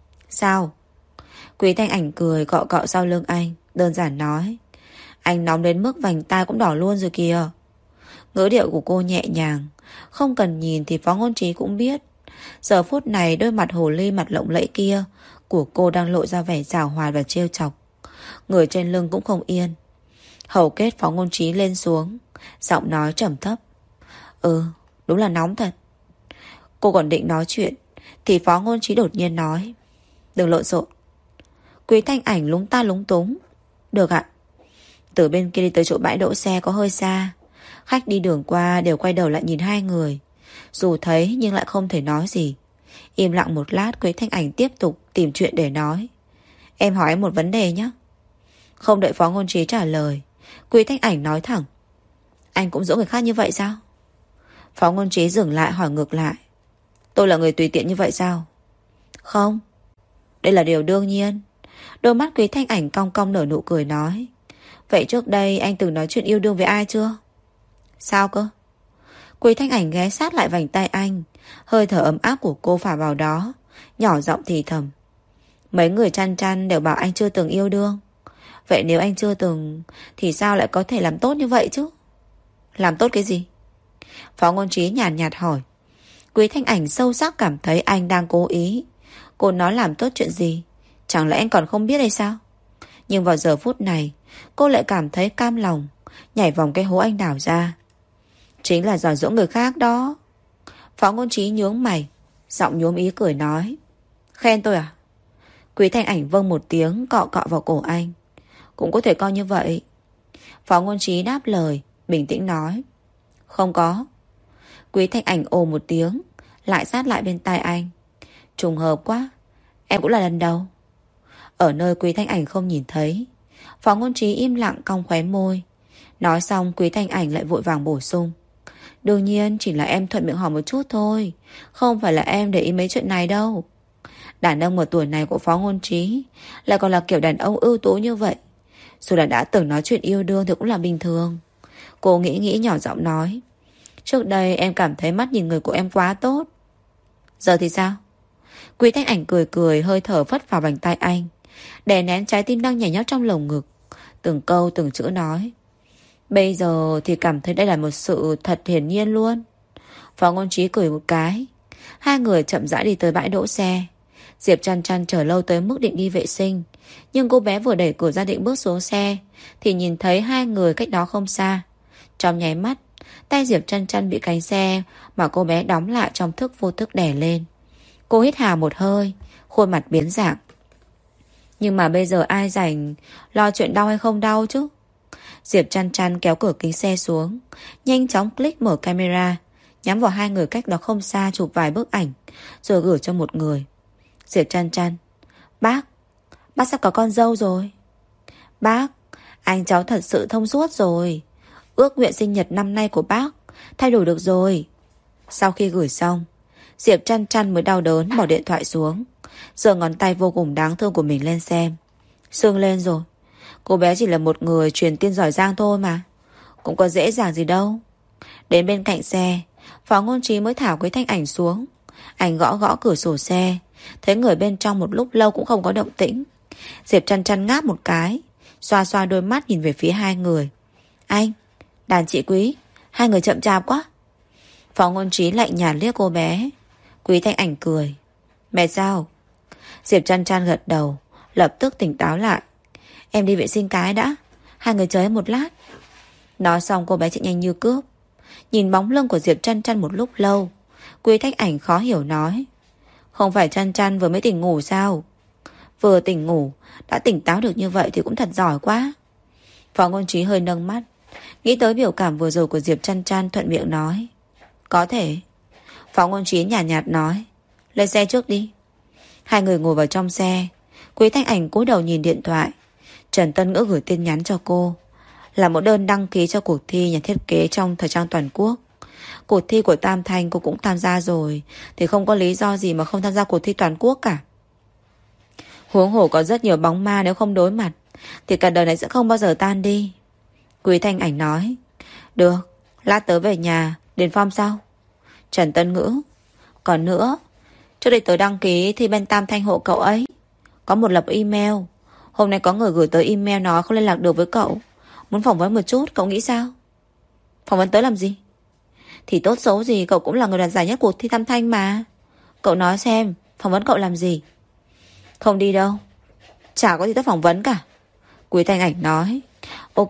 Sao? Quý Thanh Ảnh cười cọ cọ sau lưng anh, đơn giản nói: Anh nóng đến mức vành tai cũng đỏ luôn rồi kìa. Ngữ điệu của cô nhẹ nhàng, không cần nhìn thì Phó Ngôn Trí cũng biết. Giờ phút này đôi mặt hồ ly mặt lộng lẫy kia của cô đang lộ ra vẻ giảo hoạt và trêu chọc. Người trên lưng cũng không yên. Hầu kết Phó Ngôn Trí lên xuống, giọng nói trầm thấp: Ừ, đúng là nóng thật. Cô còn định nói chuyện thì Phó Ngôn Trí đột nhiên nói: Đừng lộn xộn. Quý Thanh Ảnh lúng ta lúng túng: Được ạ. Từ bên kia đi tới chỗ bãi đỗ xe có hơi xa. Khách đi đường qua đều quay đầu lại nhìn hai người. Dù thấy nhưng lại không thể nói gì. Im lặng một lát, Quý Thanh Ảnh tiếp tục tìm chuyện để nói: Em hỏi em một vấn đề nhé. Không đợi Phó Ngôn Trí trả lời, Quý Thanh Ảnh nói thẳng: Anh cũng dỗ người khác như vậy sao? Phó Ngôn Trí dừng lại hỏi ngược lại: Tôi là người tùy tiện như vậy sao? Không. Đây là điều đương nhiên. Đôi mắt Quý Thanh Ảnh cong cong nở nụ cười nói: Vậy trước đây anh từng nói chuyện yêu đương với ai chưa? Sao cơ? Quý Thanh Ảnh ghé sát lại vành tay anh. Hơi thở ấm áp của cô phả vào đó, nhỏ giọng thì thầm: Mấy người chăn chăn đều bảo anh chưa từng yêu đương. Vậy nếu anh chưa từng thì sao lại có thể làm tốt như vậy chứ? Làm tốt cái gì? Phó Ngôn Trí nhàn nhạt, nhạt hỏi. Quý Thanh Ảnh sâu sắc cảm thấy anh đang cố ý. Cô nói làm tốt chuyện gì? Chẳng lẽ anh còn không biết hay sao? Nhưng vào giờ phút này, cô lại cảm thấy cam lòng, nhảy vòng cái hố anh đào ra. Chính là giỏi dỗ người khác đó. Phó Ngôn Trí nhướng mày, giọng nhuốm ý cười nói: Khen tôi à? Quý Thanh Ảnh vâng một tiếng, cọ cọ vào cổ anh. Cũng có thể coi như vậy. Phó Ngôn Trí đáp lời, bình tĩnh nói: Không có. Quý Thanh Ảnh ồ một tiếng, lại sát lại bên tai anh. Trùng hợp quá, em cũng là lần đầu. Ở nơi Quý Thanh Ảnh không nhìn thấy, Phó Ngôn Trí im lặng cong khóe môi. Nói xong Quý Thanh Ảnh lại vội vàng bổ sung: Đương nhiên chỉ là em thuận miệng hỏi một chút thôi, không phải là em để ý mấy chuyện này đâu. Đàn ông ở tuổi này của Phó Ngôn Trí lại còn là kiểu đàn ông ưu tú như vậy, dù là đã từng nói chuyện yêu đương thì cũng là bình thường. Cô nghĩ nghĩ nhỏ giọng nói: Trước đây em cảm thấy mắt nhìn người của em quá tốt. Giờ thì sao? Quý Thanh Ảnh cười cười, hơi thở phất vào vành tay anh, đè nén trái tim đang nhảy nhót trong lồng ngực, từng câu từng chữ nói: Bây giờ thì cảm thấy đây là một sự thật hiển nhiên luôn. Phó Ngôn Trí cười một cái. Hai người chậm rãi đi tới bãi đỗ xe. Diệp Chăn Chăn chờ lâu tới mức định đi vệ sinh, nhưng cô bé vừa đẩy cửa ra định bước xuống xe thì nhìn thấy hai người cách đó không xa. Trong nháy mắt, tay Diệp Chăn Chăn bị cánh xe mà cô bé đóng lại trong thức vô thức đè lên. Cô hít hà một hơi, khuôn mặt biến dạng. Nhưng mà bây giờ ai rảnh lo chuyện đau hay không đau chứ? Diệp Chăn Chăn kéo cửa kính xe xuống, nhanh chóng click mở camera, nhắm vào hai người cách đó không xa chụp vài bức ảnh, rồi gửi cho một người. Diệp Chăn Chăn: Bác, bác sắp có con dâu rồi. Bác, anh cháu thật sự thông suốt rồi. Ước nguyện sinh nhật năm nay của bác thay đổi được rồi. Sau khi gửi xong, Diệp Chăn Chăn mới đau đớn bỏ điện thoại xuống, giơ ngón tay vô cùng đáng thương của mình lên xem. Sưng lên rồi. Cô bé chỉ là một người truyền tin giỏi giang thôi mà, cũng có dễ dàng gì đâu. Đến bên cạnh xe, Phó Ngôn Trí mới thả Quý Thanh Ảnh xuống. Anh gõ gõ cửa sổ xe, thấy người bên trong một lúc lâu cũng không có động tĩnh. Diệp Chăn Chăn ngáp một cái, xoa xoa đôi mắt nhìn về phía hai người. Anh, đàn chị Quý, hai người chậm chạp quá. Phó Ngôn Trí lạnh nhạt liếc cô bé. Quý Thanh Ảnh cười: Mẹ sao? Diệp Chăn Chăn gật đầu, lập tức tỉnh táo lại. Em đi vệ sinh cái đã, hai người chờ em một lát. Nói xong cô bé chạy nhanh như cướp. Nhìn bóng lưng của Diệp Chăn Chăn một lúc lâu, Quý Thanh Ảnh khó hiểu nói: Không phải Chăn Chăn vừa mới tỉnh ngủ sao? Vừa tỉnh ngủ đã tỉnh táo được như vậy thì cũng thật giỏi quá. Phó Ngôn Trí hơi nâng mắt, nghĩ tới biểu cảm vừa rồi của Diệp Chăn Chăn, thuận miệng nói: Có thể. Phó Ngôn Trí nhàn nhạt, nhạt nói: Lên xe trước đi. Hai người ngồi vào trong xe. Quý Thanh Ảnh cúi đầu nhìn điện thoại. Trần Tân Ngữ gửi tin nhắn cho cô, là một đơn đăng ký cho cuộc thi nhà thiết kế trong thời trang toàn quốc. Cuộc thi của Tam Thanh cô cũng tham gia rồi, thì không có lý do gì mà không tham gia cuộc thi toàn quốc cả. Huống hồ có rất nhiều bóng ma, nếu không đối mặt thì cả đời này sẽ không bao giờ tan đi. Quý Thanh Ảnh nói: Được, lát tớ về nhà điền form sau. Trần Tân Ngữ: Còn nữa, trước đây tớ đăng ký thì bên Tam Thanh hộ cậu ấy có một lập email. Hôm nay có người gửi tới email nói không liên lạc được với cậu, muốn phỏng vấn một chút, cậu nghĩ sao? Phỏng vấn tới làm gì? Thì tốt xấu gì cậu cũng là người đoạt giải nhất cuộc thi Tam Thanh mà. Cậu nói xem, phỏng vấn cậu làm gì? Không đi đâu, chả có gì tất phỏng vấn cả. Quý Thanh Ảnh nói: Ok.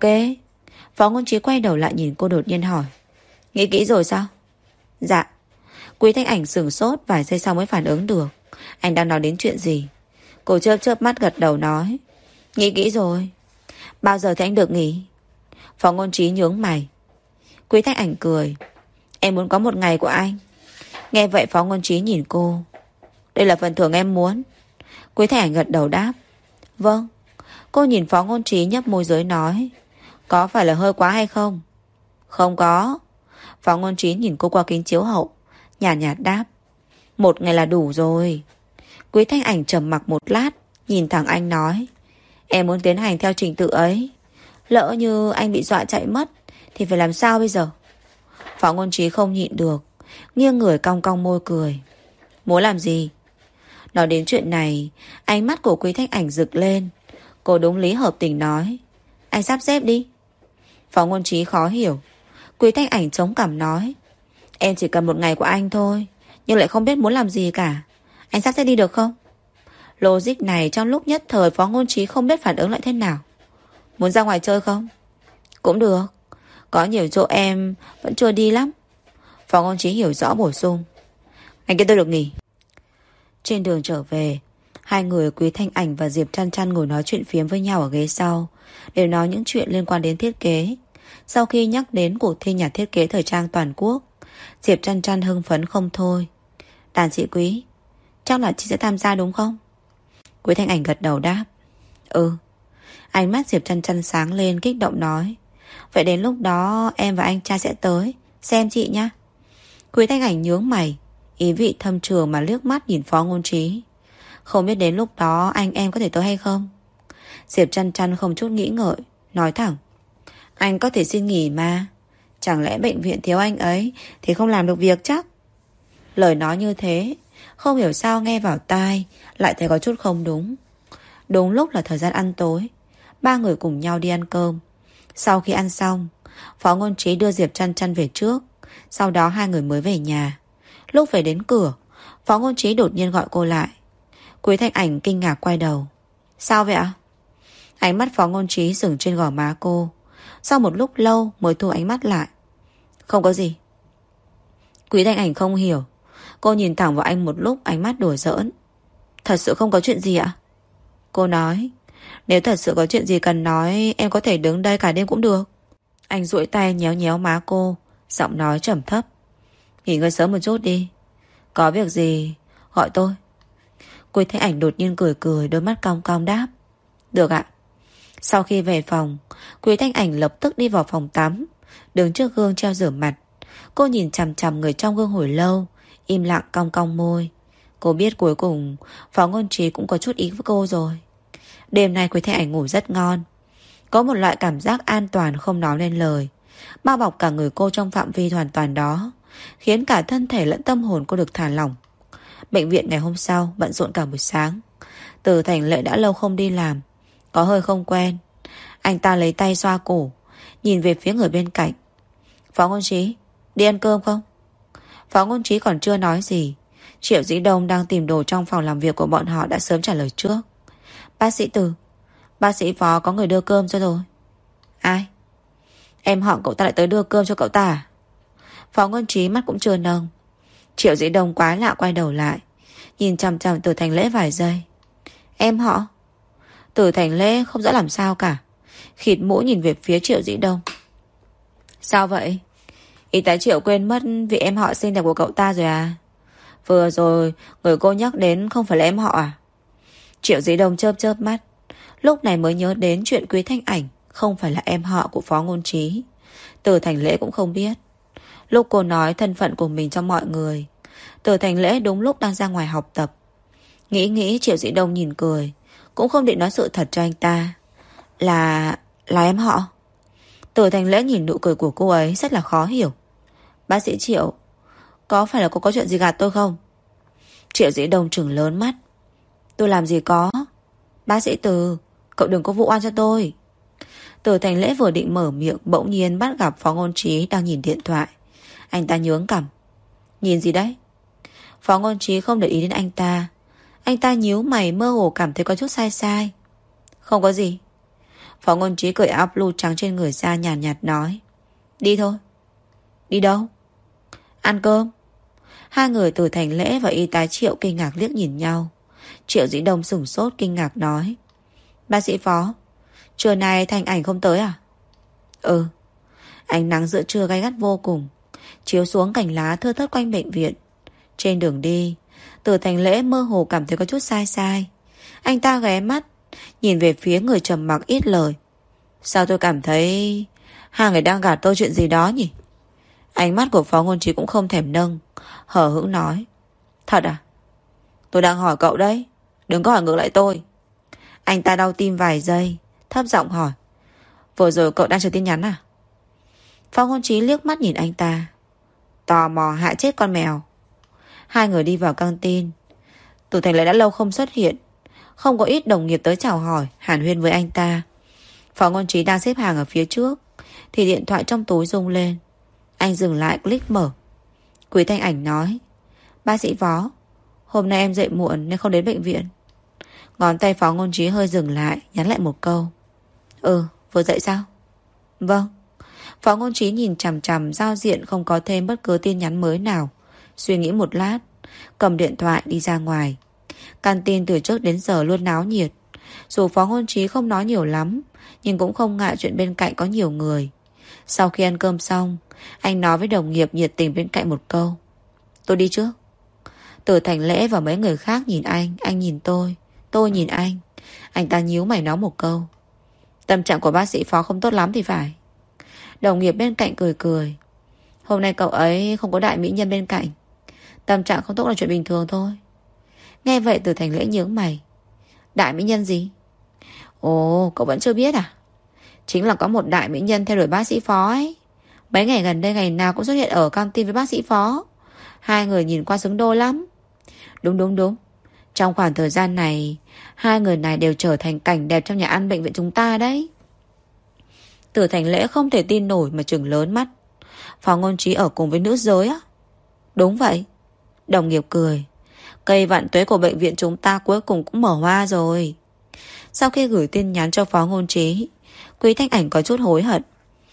Phó Ngôn Trí quay đầu lại nhìn cô, đột nhiên hỏi: Nghĩ kỹ rồi sao? Dạ. Quý Thanh Ảnh sửng sốt vài giây sau mới phản ứng được anh đang nói đến chuyện gì. Cô chớp chớp mắt gật đầu nói: Nghĩ kỹ rồi. Bao giờ thì anh được nghỉ? Phó Ngôn Trí nhướng mày. Quý Thanh Ảnh cười: Em muốn có một ngày của anh. Nghe vậy Phó Ngôn Trí nhìn cô: Đây là phần thưởng em muốn. Quý Thanh Ảnh gật đầu đáp: Vâng. Cô nhìn Phó Ngôn Trí nhấp môi dưới nói: Có phải là hơi quá hay không? Không có. Phó Ngôn Trí nhìn cô qua kính chiếu hậu, nhàn nhạt, nhạt đáp: Một ngày là đủ rồi. Quý Thanh Ảnh trầm mặc một lát, nhìn thẳng anh nói: Em muốn tiến hành theo trình tự ấy, lỡ như anh bị dọa chạy mất thì phải làm sao bây giờ? Phó Ngôn Trí không nhịn được, nghiêng người cong cong môi cười: Muốn làm gì? Nói đến chuyện này, ánh mắt của Quý Thanh Ảnh rực lên. Cô đúng lý hợp tình nói: Anh sắp xếp đi. Phó Ngôn Trí khó hiểu. Quý Thanh Ảnh chống cằm nói: Em chỉ cần một ngày của anh thôi, nhưng lại không biết muốn làm gì cả. Anh sắp xếp đi được không? Logic này trong lúc nhất thời Phó Ngôn Trí không biết phản ứng lại thế nào. Muốn ra ngoài chơi không? Cũng được, có nhiều chỗ em vẫn chưa đi lắm. Phó Ngôn Trí hiểu rõ bổ sung: Anh kia tôi được nghỉ. Trên đường trở về, hai người Quý Thanh Ảnh và Diệp Chăn Chăn ngồi nói chuyện phiếm với nhau ở ghế sau, đều nói những chuyện liên quan đến thiết kế. Sau khi nhắc đến cuộc thi nhà thiết kế thời trang toàn quốc, Diệp Chăn Chăn hưng phấn không thôi. Đàn chị Quý, Chắc là chị sẽ tham gia đúng không? Quý Thanh Ảnh gật đầu đáp. Ừ. Ánh mắt Diệp Trăn Trăn sáng lên kích động nói. Vậy đến lúc đó em và anh trai sẽ tới xem chị nhá. Quý Thanh Ảnh nhướng mày, ý vị thâm trường mà liếc mắt nhìn Phó Ngôn Trí. Không biết đến lúc đó anh em có thể tới hay không? Diệp Trăn Trăn không chút nghĩ ngợi, nói thẳng. Anh có thể xin nghỉ mà. Chẳng lẽ bệnh viện thiếu anh ấy thì không làm được việc chắc? Lời nói như thế, không hiểu sao nghe vào tai lại thấy có chút không đúng. Đúng lúc là thời gian ăn tối, ba người cùng nhau đi ăn cơm. Sau khi ăn xong, Phó Ngôn Trí đưa Diệp Trăn Trăn về trước. Sau đó hai người mới về nhà. Lúc về đến cửa, Phó Ngôn Trí đột nhiên gọi cô lại. Quý Thanh Ảnh kinh ngạc quay đầu. Sao vậy ạ? Ánh mắt Phó Ngôn Trí dừng trên gò má cô. Sau một lúc lâu mới thu ánh mắt lại. Không có gì. Quý Thanh Ảnh không hiểu. Cô nhìn thẳng vào anh một lúc, ánh mắt đùa giỡn. Thật sự không có chuyện gì ạ? Cô nói. Nếu thật sự có chuyện gì cần nói, em có thể đứng đây cả đêm cũng được. Anh duỗi tay nhéo nhéo má cô, giọng nói trầm thấp. Nghỉ ngơi sớm một chút đi. Có việc gì gọi tôi. Quý Thanh Ảnh đột nhiên cười cười, đôi mắt cong cong đáp. Được ạ. Sau khi về phòng, Quý Thanh Ảnh lập tức đi vào phòng tắm, đứng trước gương treo rửa mặt. Cô nhìn chằm chằm người trong gương hồi lâu, im lặng cong cong môi. Cô biết cuối cùng Phó Ngôn Trí cũng có chút ý với cô rồi. Đêm nay Quý Thanh Ảnh ngủ rất ngon. Có một loại cảm giác an toàn không nói lên lời, bao bọc cả người cô trong phạm vi hoàn toàn đó, khiến cả thân thể lẫn tâm hồn cô được thả lỏng. Bệnh viện ngày hôm sau bận rộn cả buổi sáng. Từ Thành Lệ đã lâu không đi làm, có hơi không quen. Anh ta lấy tay xoa cổ, nhìn về phía người bên cạnh. Phó Ngôn Trí, đi ăn cơm không? Phó Ngôn Trí còn chưa nói gì, Triệu Dĩ Đông đang tìm đồ trong phòng làm việc của bọn họ đã sớm trả lời trước. Bác sĩ Từ, bác sĩ Phó có người đưa cơm cho rồi. Ai? Em họ cậu ta lại tới đưa cơm cho cậu ta à? Phó Ngôn Trí mắt cũng chưa nâng. Triệu Dĩ Đông quái lạ quay đầu lại, nhìn chằm chằm Từ Thành Lễ vài giây. Em họ? Từ Thành Lễ không rõ làm sao cả, khịt mũi nhìn về phía Triệu Dĩ Đông. Sao vậy? Y tá Triệu quên mất vị em họ xinh đẹp của cậu ta rồi à? Vừa rồi người cô nhắc đến không phải là em họ à? Triệu Dĩ Đông chớp chớp mắt, lúc này mới nhớ đến chuyện Quý Thanh Ảnh không phải là em họ của Phó Ngôn Trí. Từ Thành Lễ cũng không biết. Lúc cô nói thân phận của mình cho mọi người, Từ Thành Lễ đúng lúc đang ra ngoài học tập. Nghĩ nghĩ Triệu Dĩ Đông nhìn cười, cũng không định nói sự thật cho anh ta. Là... là em họ? Từ Thành Lễ nhìn nụ cười của cô ấy rất là khó hiểu. Bác sĩ Triệu, có phải là cô có chuyện gì gạt tôi không? Triệu Dĩ Đông trừng lớn mắt. Tôi làm gì có. Bác sĩ Từ, cậu đừng có vụ oan cho tôi. Từ Thành Lễ vừa định mở miệng, bỗng nhiên bắt gặp Phó Ngôn Trí đang nhìn điện thoại. Anh ta nhướng cằm. Nhìn gì đấy? Phó Ngôn Trí không để ý đến anh ta. Anh ta nhíu mày, mơ hồ cảm thấy có chút sai sai. Không có gì. Phó Ngôn Trí cởi áo blue trắng trên người ra, nhàn nhạt, nhạt nói. Đi thôi. Đi đâu? Ăn cơm. Hai người Từ Thành Lễ và y tá Triệu kinh ngạc liếc nhìn nhau. Triệu Dĩ Đông sửng sốt kinh ngạc nói. Bác sĩ Phó, trưa nay Thanh Ảnh không tới à? Ừ. Ánh nắng giữa trưa gay gắt vô cùng, chiếu xuống cành lá thưa thớt quanh bệnh viện. Trên đường đi, Từ Thành Lễ mơ hồ cảm thấy có chút sai sai. Anh ta ghé mắt nhìn về phía người trầm mặc ít lời. Sao tôi cảm thấy hai người đang gạt tôi chuyện gì đó nhỉ? Ánh mắt của Phó Ngôn Trí cũng không thèm nâng, hờ hững nói. Thật à? Tôi đang hỏi cậu đấy, đừng có hỏi ngược lại tôi. Anh ta đau tim vài giây, thấp giọng hỏi. Vừa rồi cậu đang chờ tin nhắn à? Phó Ngôn Trí liếc mắt nhìn anh ta. Tò mò hại chết con mèo. Hai người đi vào căng tin. Từ Thành Lễ đã lâu không xuất hiện, không có ít đồng nghiệp tới chào hỏi, hàn huyên với anh ta. Phó Ngôn Trí đang xếp hàng ở phía trước thì điện thoại trong túi rung lên. Anh dừng lại click mở. Quý Thanh Ảnh nói. Bác sĩ Phó, hôm nay em dậy muộn nên không đến bệnh viện. Ngón tay Phó Ngôn Trí hơi dừng lại, nhắn lại một câu. Ừ, vừa dậy sao? Vâng. Phó Ngôn Trí nhìn chằm chằm giao diện không có thêm bất cứ tin nhắn mới nào. Suy nghĩ một lát, cầm điện thoại đi ra ngoài. Canteen từ trước đến giờ luôn náo nhiệt. Dù Phó Ngôn Trí không nói nhiều lắm, nhưng cũng không ngại chuyện bên cạnh có nhiều người. Sau khi ăn cơm xong, anh nói với đồng nghiệp nhiệt tình bên cạnh một câu. Tôi đi trước. Từ Thành Lễ và mấy người khác nhìn anh, anh nhìn tôi, tôi nhìn anh. Anh ta nhíu mày nói một câu: tâm trạng của bác sĩ Phó không tốt lắm thì phải. Đồng nghiệp bên cạnh cười cười: hôm nay cậu ấy không có đại mỹ nhân bên cạnh, tâm trạng không tốt là chuyện bình thường thôi. Nghe vậy Từ Thành Lễ nhướng mày: đại mỹ nhân gì? Ồ, cậu vẫn chưa biết à? Chính là có một đại mỹ nhân theo đuổi bác sĩ Phó ấy. Mấy ngày gần đây ngày nào cũng xuất hiện ở căng tin với bác sĩ Phó. Hai người nhìn qua xứng đôi lắm. Đúng đúng đúng. Trong khoảng thời gian này, hai người này đều trở thành cảnh đẹp trong nhà ăn bệnh viện chúng ta đấy. Từ Thành Lễ không thể tin nổi mà trừng lớn mắt. Phó Ngôn Trí ở cùng với nữ giới á? Đúng vậy. Đồng nghiệp cười: cây vạn tuế của bệnh viện chúng ta cuối cùng cũng mở hoa rồi. Sau khi gửi tin nhắn cho Phó Ngôn Trí, Quý Thanh Ảnh có chút hối hận.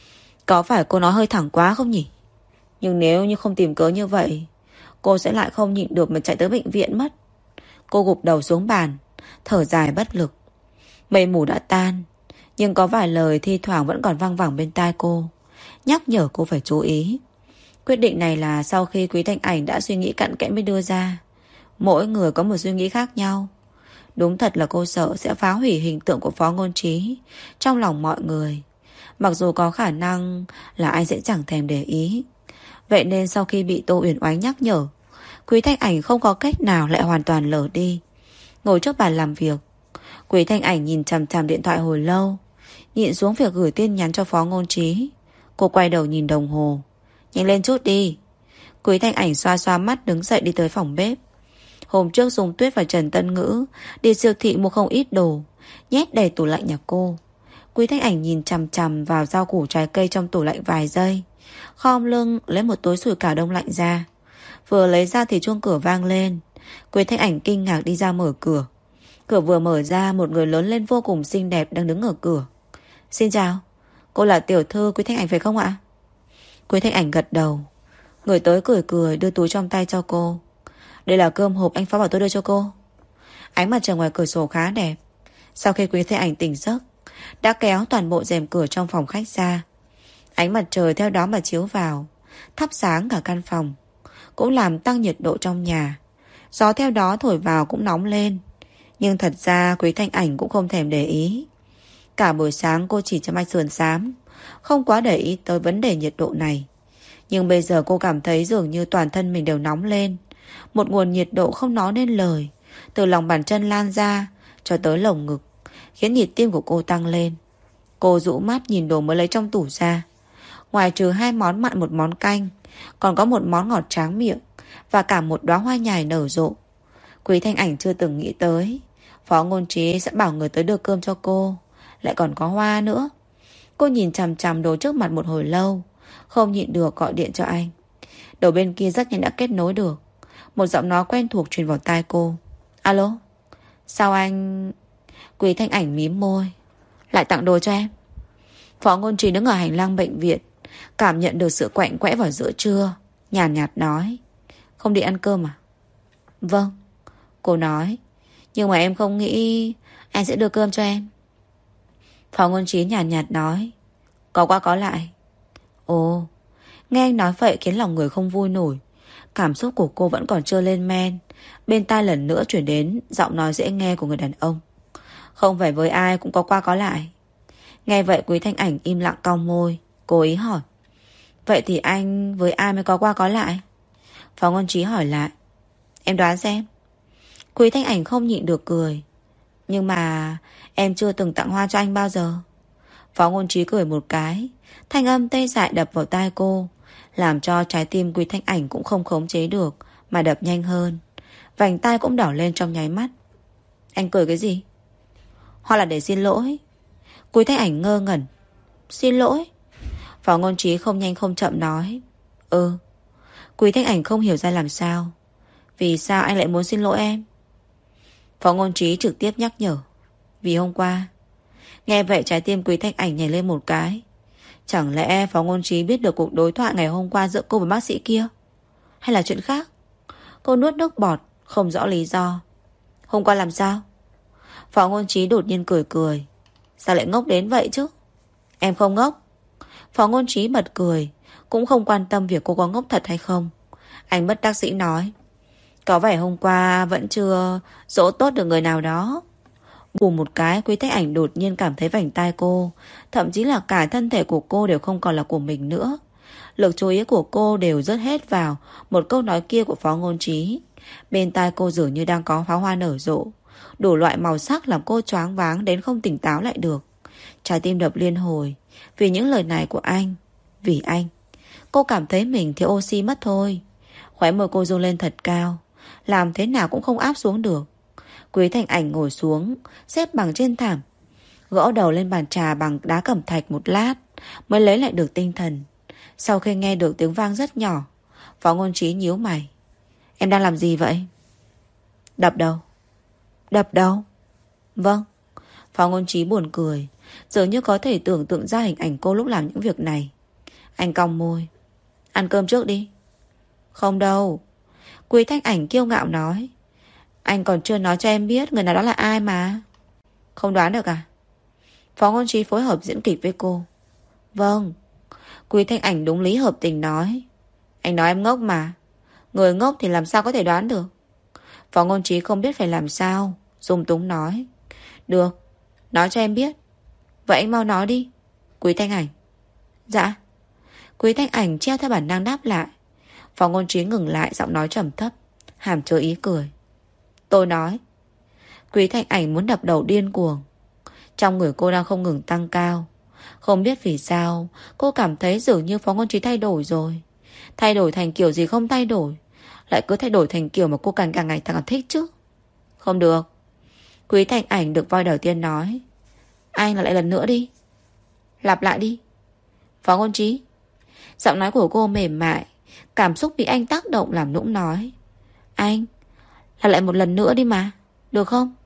Có phải cô nói hơi thẳng quá không nhỉ? Nhưng nếu như không tìm cớ như vậy, cô sẽ lại không nhịn được mà chạy tới bệnh viện mất. Cô gục đầu xuống bàn, thở dài bất lực. Mây mù đã tan, nhưng có vài lời thi thoảng vẫn còn văng vẳng bên tai cô, nhắc nhở cô phải chú ý. Quyết định này là sau khi Quý Thanh Ảnh đã suy nghĩ cặn kẽ mới đưa ra. Mỗi người có một suy nghĩ khác nhau. Đúng thật là cô sợ sẽ phá hủy hình tượng của Phó Ngôn Trí trong lòng mọi người. Mặc dù có khả năng là anh sẽ chẳng thèm để ý. Vậy nên sau khi bị Tô Uyển Oánh nhắc nhở, Quý Thanh Ảnh không có cách nào lại hoàn toàn lờ đi. Ngồi trước bàn làm việc, Quý Thanh Ảnh nhìn chằm chằm điện thoại hồi lâu, nhịn xuống việc gửi tin nhắn cho Phó Ngôn Trí. Cô quay đầu nhìn đồng hồ: nhanh lên chút đi. Quý Thanh Ảnh xoa xoa mắt đứng dậy đi tới phòng bếp. Hôm trước Dung Tuyết và Trần Tân Ngữ đi siêu thị mua không ít đồ, nhét đầy tủ lạnh nhà cô. Quý Thanh Ảnh nhìn chằm chằm vào rau củ trái cây trong tủ lạnh vài giây, khom lưng lấy một túi sủi cảo đông lạnh ra. Vừa lấy ra thì chuông cửa vang lên. Quý Thanh Ảnh kinh ngạc đi ra mở cửa. Cửa vừa mở ra, một người lớn lên vô cùng xinh đẹp đang đứng ở cửa. Xin chào, cô là tiểu thư Quý Thanh Ảnh phải không ạ? Quý Thanh Ảnh gật đầu. Người tới cười cười đưa túi trong tay cho cô. Đây là cơm hộp anh Phó bảo tôi đưa cho cô. Ánh mặt trời ngoài cửa sổ khá đẹp. Sau khi Quý Thanh Ảnh tỉnh giấc, đã kéo toàn bộ rèm cửa trong phòng khách ra. Ánh mặt trời theo đó mà chiếu vào, thắp sáng cả căn phòng, cũng làm tăng nhiệt độ trong nhà. Gió theo đó thổi vào cũng nóng lên. Nhưng thật ra Quý Thanh Ảnh cũng không thèm để ý. Cả buổi sáng cô chỉ chăm anh sườn xám, không quá để ý tới vấn đề nhiệt độ này. Nhưng bây giờ cô cảm thấy dường như toàn thân mình đều nóng lên. Một nguồn nhiệt độ không nói nên lời, từ lòng bàn chân lan ra cho tới lồng ngực, khiến nhịp tim của cô tăng lên. Cô dụ mắt nhìn đồ mới lấy trong tủ ra. Ngoài trừ hai món mặn một món canh, còn có một món ngọt tráng miệng và cả một đóa hoa nhài nở rộ. Quý Thanh Ảnh chưa từng nghĩ tới Phó Ngôn Trí sẽ bảo người tới đưa cơm cho cô, lại còn có hoa nữa. Cô nhìn chằm chằm đồ trước mặt một hồi lâu, không nhịn được gọi điện cho anh. Đầu bên kia rất nhanh đã kết nối được. Một giọng nói quen thuộc truyền vào tai cô. Alo, sao anh... Quý Thanh Ảnh mím môi. Lại tặng đồ cho em? Phó Ngôn Trí đứng ở hành lang bệnh viện, cảm nhận được sự quạnh quẽ vào giữa trưa, nhàn nhạt, nhạt nói. Không đi ăn cơm à? Vâng, cô nói. Nhưng mà em không nghĩ anh sẽ đưa cơm cho em. Phó Ngôn Trí nhàn nhạt, nhạt nói. Có qua có lại. Ồ, nghe anh nói vậy khiến lòng người không vui nổi. Cảm xúc của cô vẫn còn chưa lên men. Bên tai lần nữa chuyển đến giọng nói dễ nghe của người đàn ông. Không phải với ai cũng có qua có lại. Nghe vậy Quý Thanh Ảnh im lặng cong môi, cố ý hỏi. Vậy thì anh với ai mới có qua có lại? Phó Ngôn Trí hỏi lại. Em đoán xem. Quý Thanh Ảnh không nhịn được cười. Nhưng mà em chưa từng tặng hoa cho anh bao giờ. Phó Ngôn Trí cười một cái, thanh âm tê dại đập vào tai cô, làm cho trái tim Quý Thanh Ảnh cũng không khống chế được mà đập nhanh hơn. Vành tai cũng đỏ lên trong nháy mắt. Anh cười cái gì? Hoặc là để xin lỗi? Quý Thanh Ảnh ngơ ngẩn. Xin lỗi? Phó Ngôn Trí không nhanh không chậm nói. Ừ. Quý Thanh Ảnh không hiểu ra làm sao. Vì sao anh lại muốn xin lỗi em? Phó Ngôn Trí trực tiếp nhắc nhở. Vì hôm qua. Nghe vậy trái tim Quý Thanh Ảnh nhảy lên một cái. Chẳng lẽ Phó Ngôn Trí biết được cuộc đối thoại ngày hôm qua giữa cô và bác sĩ kia? Hay là chuyện khác? Cô nuốt nước bọt, không rõ lý do. Hôm qua làm sao? Phó Ngôn Trí đột nhiên cười cười. Sao lại ngốc đến vậy chứ? Em không ngốc. Phó Ngôn Trí bật cười, cũng không quan tâm việc cô có ngốc thật hay không. Anh bất đắc dĩ nói. Có vẻ hôm qua vẫn chưa dỗ tốt được người nào đó. Bùm một cái, Quý Thanh Ảnh đột nhiên cảm thấy vành tai cô, thậm chí là cả thân thể của cô đều không còn là của mình nữa. Lực chú ý của cô đều rớt hết vào một câu nói kia của Phó Ngôn Trí. Bên tai cô dường như đang có pháo hoa nở rộ, đủ loại màu sắc làm cô choáng váng đến không tỉnh táo lại được. Trái tim đập liên hồi, vì những lời này của anh, vì anh. Cô cảm thấy mình thiếu oxy mất thôi. Khóe môi cô rung lên thật cao, làm thế nào cũng không áp xuống được. Quý Thanh Ảnh ngồi xuống, xếp bằng trên thảm, gõ đầu lên bàn trà bằng đá cẩm thạch một lát, mới lấy lại được tinh thần. Sau khi nghe được tiếng vang rất nhỏ, Phó Ngôn Trí nhíu mày. Em đang làm gì vậy? Đập đầu. Đập đầu? Vâng. Phó Ngôn Trí buồn cười, dường như có thể tưởng tượng ra hình ảnh cô lúc làm những việc này. Anh cong môi. Ăn cơm trước đi. Không đâu. Quý Thanh Ảnh kiêu ngạo nói. Anh còn chưa nói cho em biết người nào đó là ai mà. Không đoán được à? Phó Ngôn Trí phối hợp diễn kịch với cô. Vâng. Quý Thanh Ảnh đúng lý hợp tình nói. Anh nói em ngốc mà. Người ngốc thì làm sao có thể đoán được. Phó Ngôn Trí không biết phải làm sao, dung túng nói. Được, nói cho em biết. Vậy anh mau nói đi. Quý Thanh Ảnh. Dạ. Quý Thanh Ảnh treo theo bản năng đáp lại. Phó Ngôn Trí ngừng lại, giọng nói trầm thấp, hàm chứa ý cười. Tôi nói. Quý Thanh Ảnh muốn đập đầu điên cuồng. Trong người cô đang không ngừng tăng cao. Không biết vì sao cô cảm thấy dường như Phó Ngôn Trí thay đổi rồi. Thay đổi thành kiểu gì không thay đổi, lại cứ thay đổi thành kiểu mà cô càng càng ngày càng thích chứ. Không được. Quý Thanh Ảnh được voi đầu tiên nói. Anh lại lần nữa đi. Lặp lại đi. Phó Ngôn Trí. Giọng nói của cô mềm mại, cảm xúc bị anh tác động làm nũng nói. Anh lặp lại một lần nữa đi mà, được không?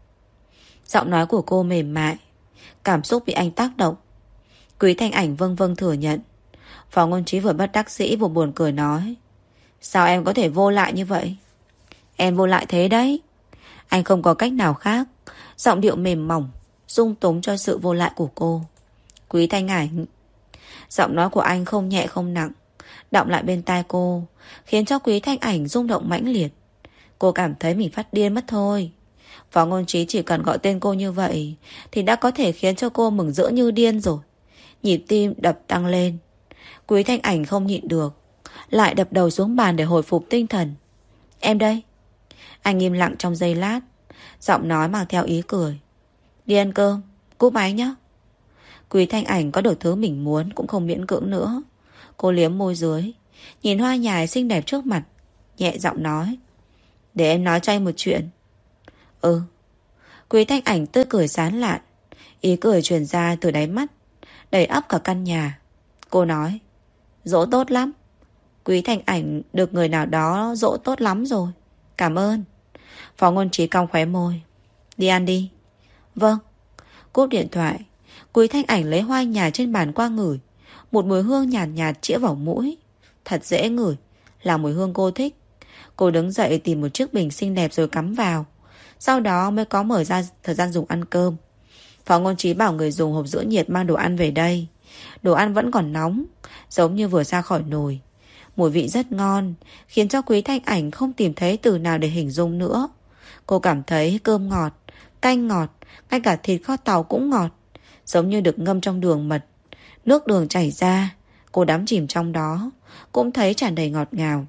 Giọng nói của cô mềm mại, cảm xúc bị anh tác động. Quý Thanh Ảnh vâng vâng thừa nhận. Phó Ngôn Trí vừa bất đắc dĩ vừa buồn cười nói. Sao em có thể vô lại như vậy? Em vô lại thế đấy. Anh không có cách nào khác. Giọng điệu mềm mỏng dung túng cho sự vô lại của cô. Quý Thanh Ảnh. Giọng nói của anh không nhẹ không nặng, đọng lại bên tai cô, khiến cho Quý Thanh Ảnh rung động mãnh liệt. Cô cảm thấy mình phát điên mất thôi. Phó Ngôn Trí chỉ cần gọi tên cô như vậy thì đã có thể khiến cho cô mừng rỡ như điên rồi. Nhịp tim đập tăng lên. Quý Thanh Ảnh không nhịn được, lại đập đầu xuống bàn để hồi phục tinh thần. Em đây. Anh im lặng trong giây lát, giọng nói mang theo ý cười. Đi ăn cơm, cúp máy nhé. Quý Thanh Ảnh có được thứ mình muốn cũng không miễn cưỡng nữa. Cô liếm môi dưới, nhìn hoa nhài xinh đẹp trước mặt, nhẹ giọng nói. Để em nói cho anh một chuyện. Ừ. Quý Thanh Ảnh tươi cười sán lạn, ý cười truyền ra từ đáy mắt, đầy ắp cả căn nhà. Cô nói. Dỗ tốt lắm. Quý Thanh Ảnh được người nào đó dỗ tốt lắm rồi. Cảm ơn. Phó Ngôn Trí cong khóe môi. Đi ăn đi. Vâng. Cúp điện thoại, Quý Thanh Ảnh lấy hoa nhài trên bàn qua ngửi. Một mùi hương nhạt nhạt chĩa vào mũi, thật dễ ngửi, là mùi hương cô thích. Cô đứng dậy tìm một chiếc bình xinh đẹp rồi cắm vào. Sau đó mới có mở ra thời gian dùng ăn cơm. Phó Ngôn Trí bảo người dùng hộp giữ nhiệt mang đồ ăn về đây. Đồ ăn vẫn còn nóng, giống như vừa ra khỏi nồi. Mùi vị rất ngon, khiến cho Quý Thanh Ảnh không tìm thấy từ nào để hình dung nữa. Cô cảm thấy cơm ngọt, canh ngọt, ngay cả thịt kho tàu cũng ngọt, giống như được ngâm trong đường mật. Nước đường chảy ra, cô đắm chìm trong đó, cũng thấy tràn đầy ngọt ngào.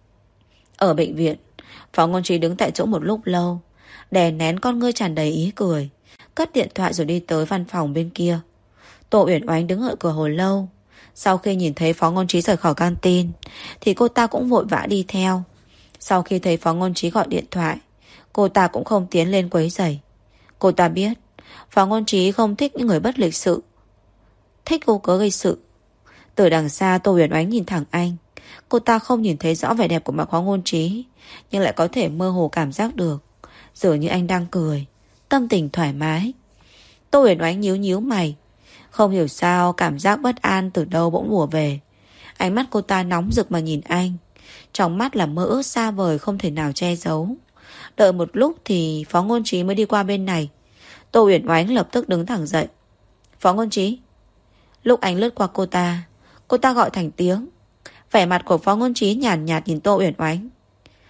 Ở bệnh viện, Phó Ngôn Trí đứng tại chỗ một lúc lâu, đè nén con ngươi tràn đầy ý cười, cất điện thoại rồi đi tới văn phòng bên kia. Tô Uyển Oánh đứng ở cửa hồi lâu. Sau khi nhìn thấy Phó Ngôn Trí rời khỏi canteen thì cô ta cũng vội vã đi theo. Sau khi thấy Phó Ngôn Trí gọi điện thoại, cô ta cũng không tiến lên quấy rầy. Cô ta biết Phó Ngôn Trí không thích những người bất lịch sự, thích vô cớ gây sự. Từ đằng xa, Tô Uyển Oánh nhìn thẳng anh. Cô ta không nhìn thấy rõ vẻ đẹp của mặt Phó Ngôn Trí, nhưng lại có thể mơ hồ cảm giác được, dường như anh đang cười, tâm tình thoải mái. Tô Uyển Oánh nhíu nhíu mày, không hiểu sao cảm giác bất an từ đâu bỗng ùa về. Ánh mắt cô ta nóng rực mà nhìn anh, trong mắt là mơ ước xa vời không thể nào che giấu. Đợi một lúc thì Phó Ngôn Trí mới đi qua bên này. Tô Uyển Oánh lập tức đứng thẳng dậy. Phó Ngôn Trí. Lúc anh lướt qua cô ta, cô ta gọi thành tiếng. Vẻ mặt của Phó Ngôn Trí nhàn nhạt, nhạt nhìn Tô Uyển Oánh.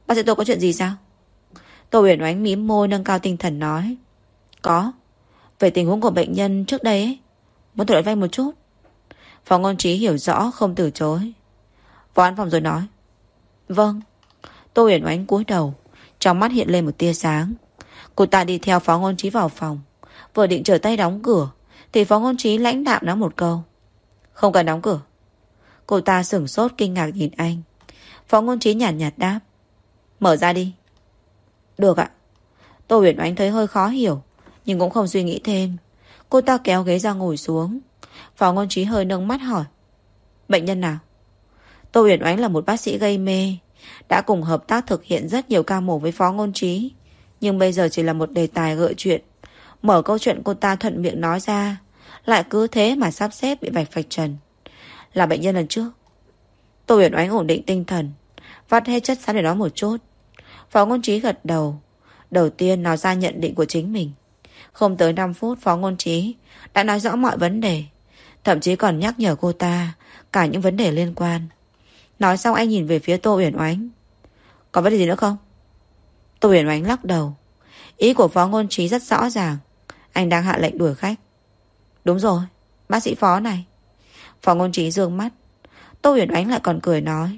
Bác sĩ Tô có chuyện gì sao? Tô Uyển Oánh mím môi nâng cao tinh thần nói. Có. Về tình huống của bệnh nhân trước đây ấy, muốn thổi vay một chút. Phó Ngôn Trí hiểu rõ không từ chối. Vào án phòng rồi nói. Vâng. Tô Uyển Oánh cúi đầu, trong mắt hiện lên một tia sáng. Cô ta đi theo Phó Ngôn Trí vào phòng. Vừa định trở tay đóng cửa thì Phó Ngôn Trí lãnh đạm nói một câu. Không cần đóng cửa. Cô ta sửng sốt kinh ngạc nhìn anh. Phó Ngôn Trí nhàn nhạt, nhạt đáp. Mở ra đi. Được ạ. Tô Uyển Oánh thấy hơi khó hiểu, nhưng cũng không suy nghĩ thêm. Cô ta kéo ghế ra ngồi xuống. Phó Ngôn Trí hơi nâng mắt hỏi. Bệnh nhân nào? Tô Uyển Oánh là một bác sĩ gây mê, đã cùng hợp tác thực hiện rất nhiều ca mổ với Phó Ngôn Trí, nhưng bây giờ chỉ là một đề tài gợi chuyện. Mở câu chuyện cô ta thuận miệng nói ra, lại cứ thế mà sắp xếp bị vạch vạch trần. Là bệnh nhân lần trước. Tô Uyển Oánh ổn định tinh thần, vắt hết chất xám để nói một chút. Phó Ngôn Trí gật đầu. Đầu tiên nói ra nhận định của chính mình. Không tới năm phút Phó Ngôn Trí đã nói rõ mọi vấn đề, thậm chí còn nhắc nhở cô ta cả những vấn đề liên quan. Nói xong anh nhìn về phía Tô Uyển Oánh. Có vấn đề gì nữa không? Tô Uyển Oánh lắc đầu. Ý của Phó Ngôn Trí rất rõ ràng. Anh đang hạ lệnh đuổi khách. Đúng rồi, bác sĩ Phó này. Phó Ngôn Trí dương mắt. Tô Uyển Oánh lại còn cười nói.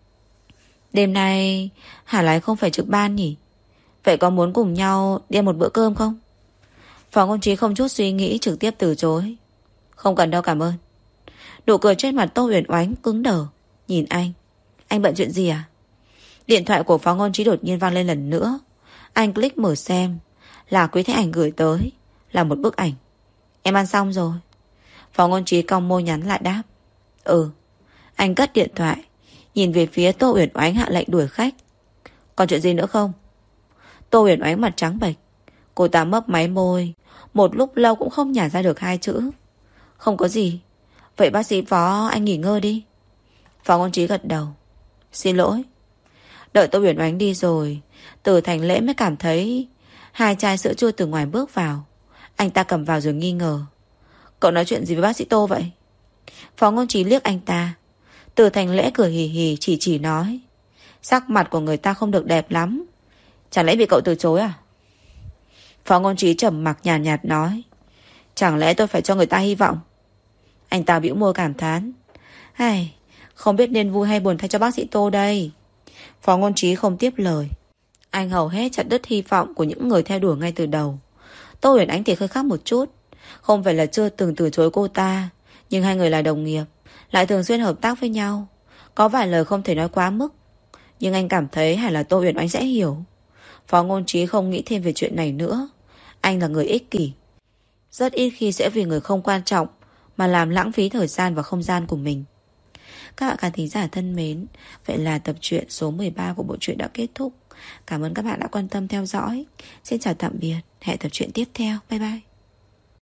Đêm nay Hà Lái không phải trực ban nhỉ? Vậy có muốn cùng nhau đi ăn một bữa cơm không? Phó Ngôn Trí không chút suy nghĩ trực tiếp từ chối. Không cần đâu, cảm ơn. Nụ cười trên mặt Tô Uyển Oánh cứng đờ. Nhìn anh. Anh bận chuyện gì à? Điện thoại của Phó Ngôn Trí đột nhiên vang lên lần nữa. Anh click mở xem. Là Quý Thanh Ảnh gửi tới. Là một bức ảnh. Em ăn xong rồi. Phó Ngôn Trí cong môi nhắn lại đáp. Ừ. Anh cất điện thoại, nhìn về phía Tô Uyển Oánh hạ lệnh đuổi khách. Còn chuyện gì nữa không? Tô Uyển Oánh mặt trắng bệch. Cô ta mấp máy môi, một lúc lâu cũng không nhả ra được hai chữ. Không có gì. Vậy bác sĩ Phó anh nghỉ ngơi đi. Phó Ngôn Trí gật đầu. Xin lỗi. Đợi Tô Uyển Oánh đi rồi, Từ Thành Lễ mới cảm thấy hai chai sữa chua từ ngoài bước vào. Anh ta cầm vào rồi nghi ngờ. Cậu nói chuyện gì với bác sĩ Tô vậy? Phó Ngôn Trí liếc anh ta. Từ Thành Lễ cười hì hì chỉ chỉ nói. Sắc mặt của người ta không được đẹp lắm. Chẳng lẽ bị cậu từ chối à? Phó Ngôn Trí trầm mặc nhàn nhạt, nhạt nói. Chẳng lẽ tôi phải cho người ta hy vọng? Anh ta bĩu môi cảm thán. Ai, không biết nên vui hay buồn thay cho bác sĩ Tô đây. Phó Ngôn Trí không tiếp lời. Anh hầu hết chặt đứt hy vọng của những người theo đuổi ngay từ đầu. Tô Uyển Ánh thì hơi khác một chút. Không phải là chưa từng từ chối cô ta, nhưng hai người là đồng nghiệp, lại thường xuyên hợp tác với nhau. Có vài lời không thể nói quá mức, nhưng anh cảm thấy hẳn là Tô Uyển Ánh sẽ hiểu. Phó Ngôn Trí không nghĩ thêm về chuyện này nữa. Anh là người ích kỷ, rất ít khi sẽ vì người không quan trọng mà làm lãng phí thời gian và không gian của mình. Các bạn khán thính giả thân mến, vậy là tập truyện số mười ba của bộ truyện đã kết thúc. Cảm ơn các bạn đã quan tâm theo dõi. Xin chào tạm biệt, hẹn tập truyện tiếp theo. Bye bye.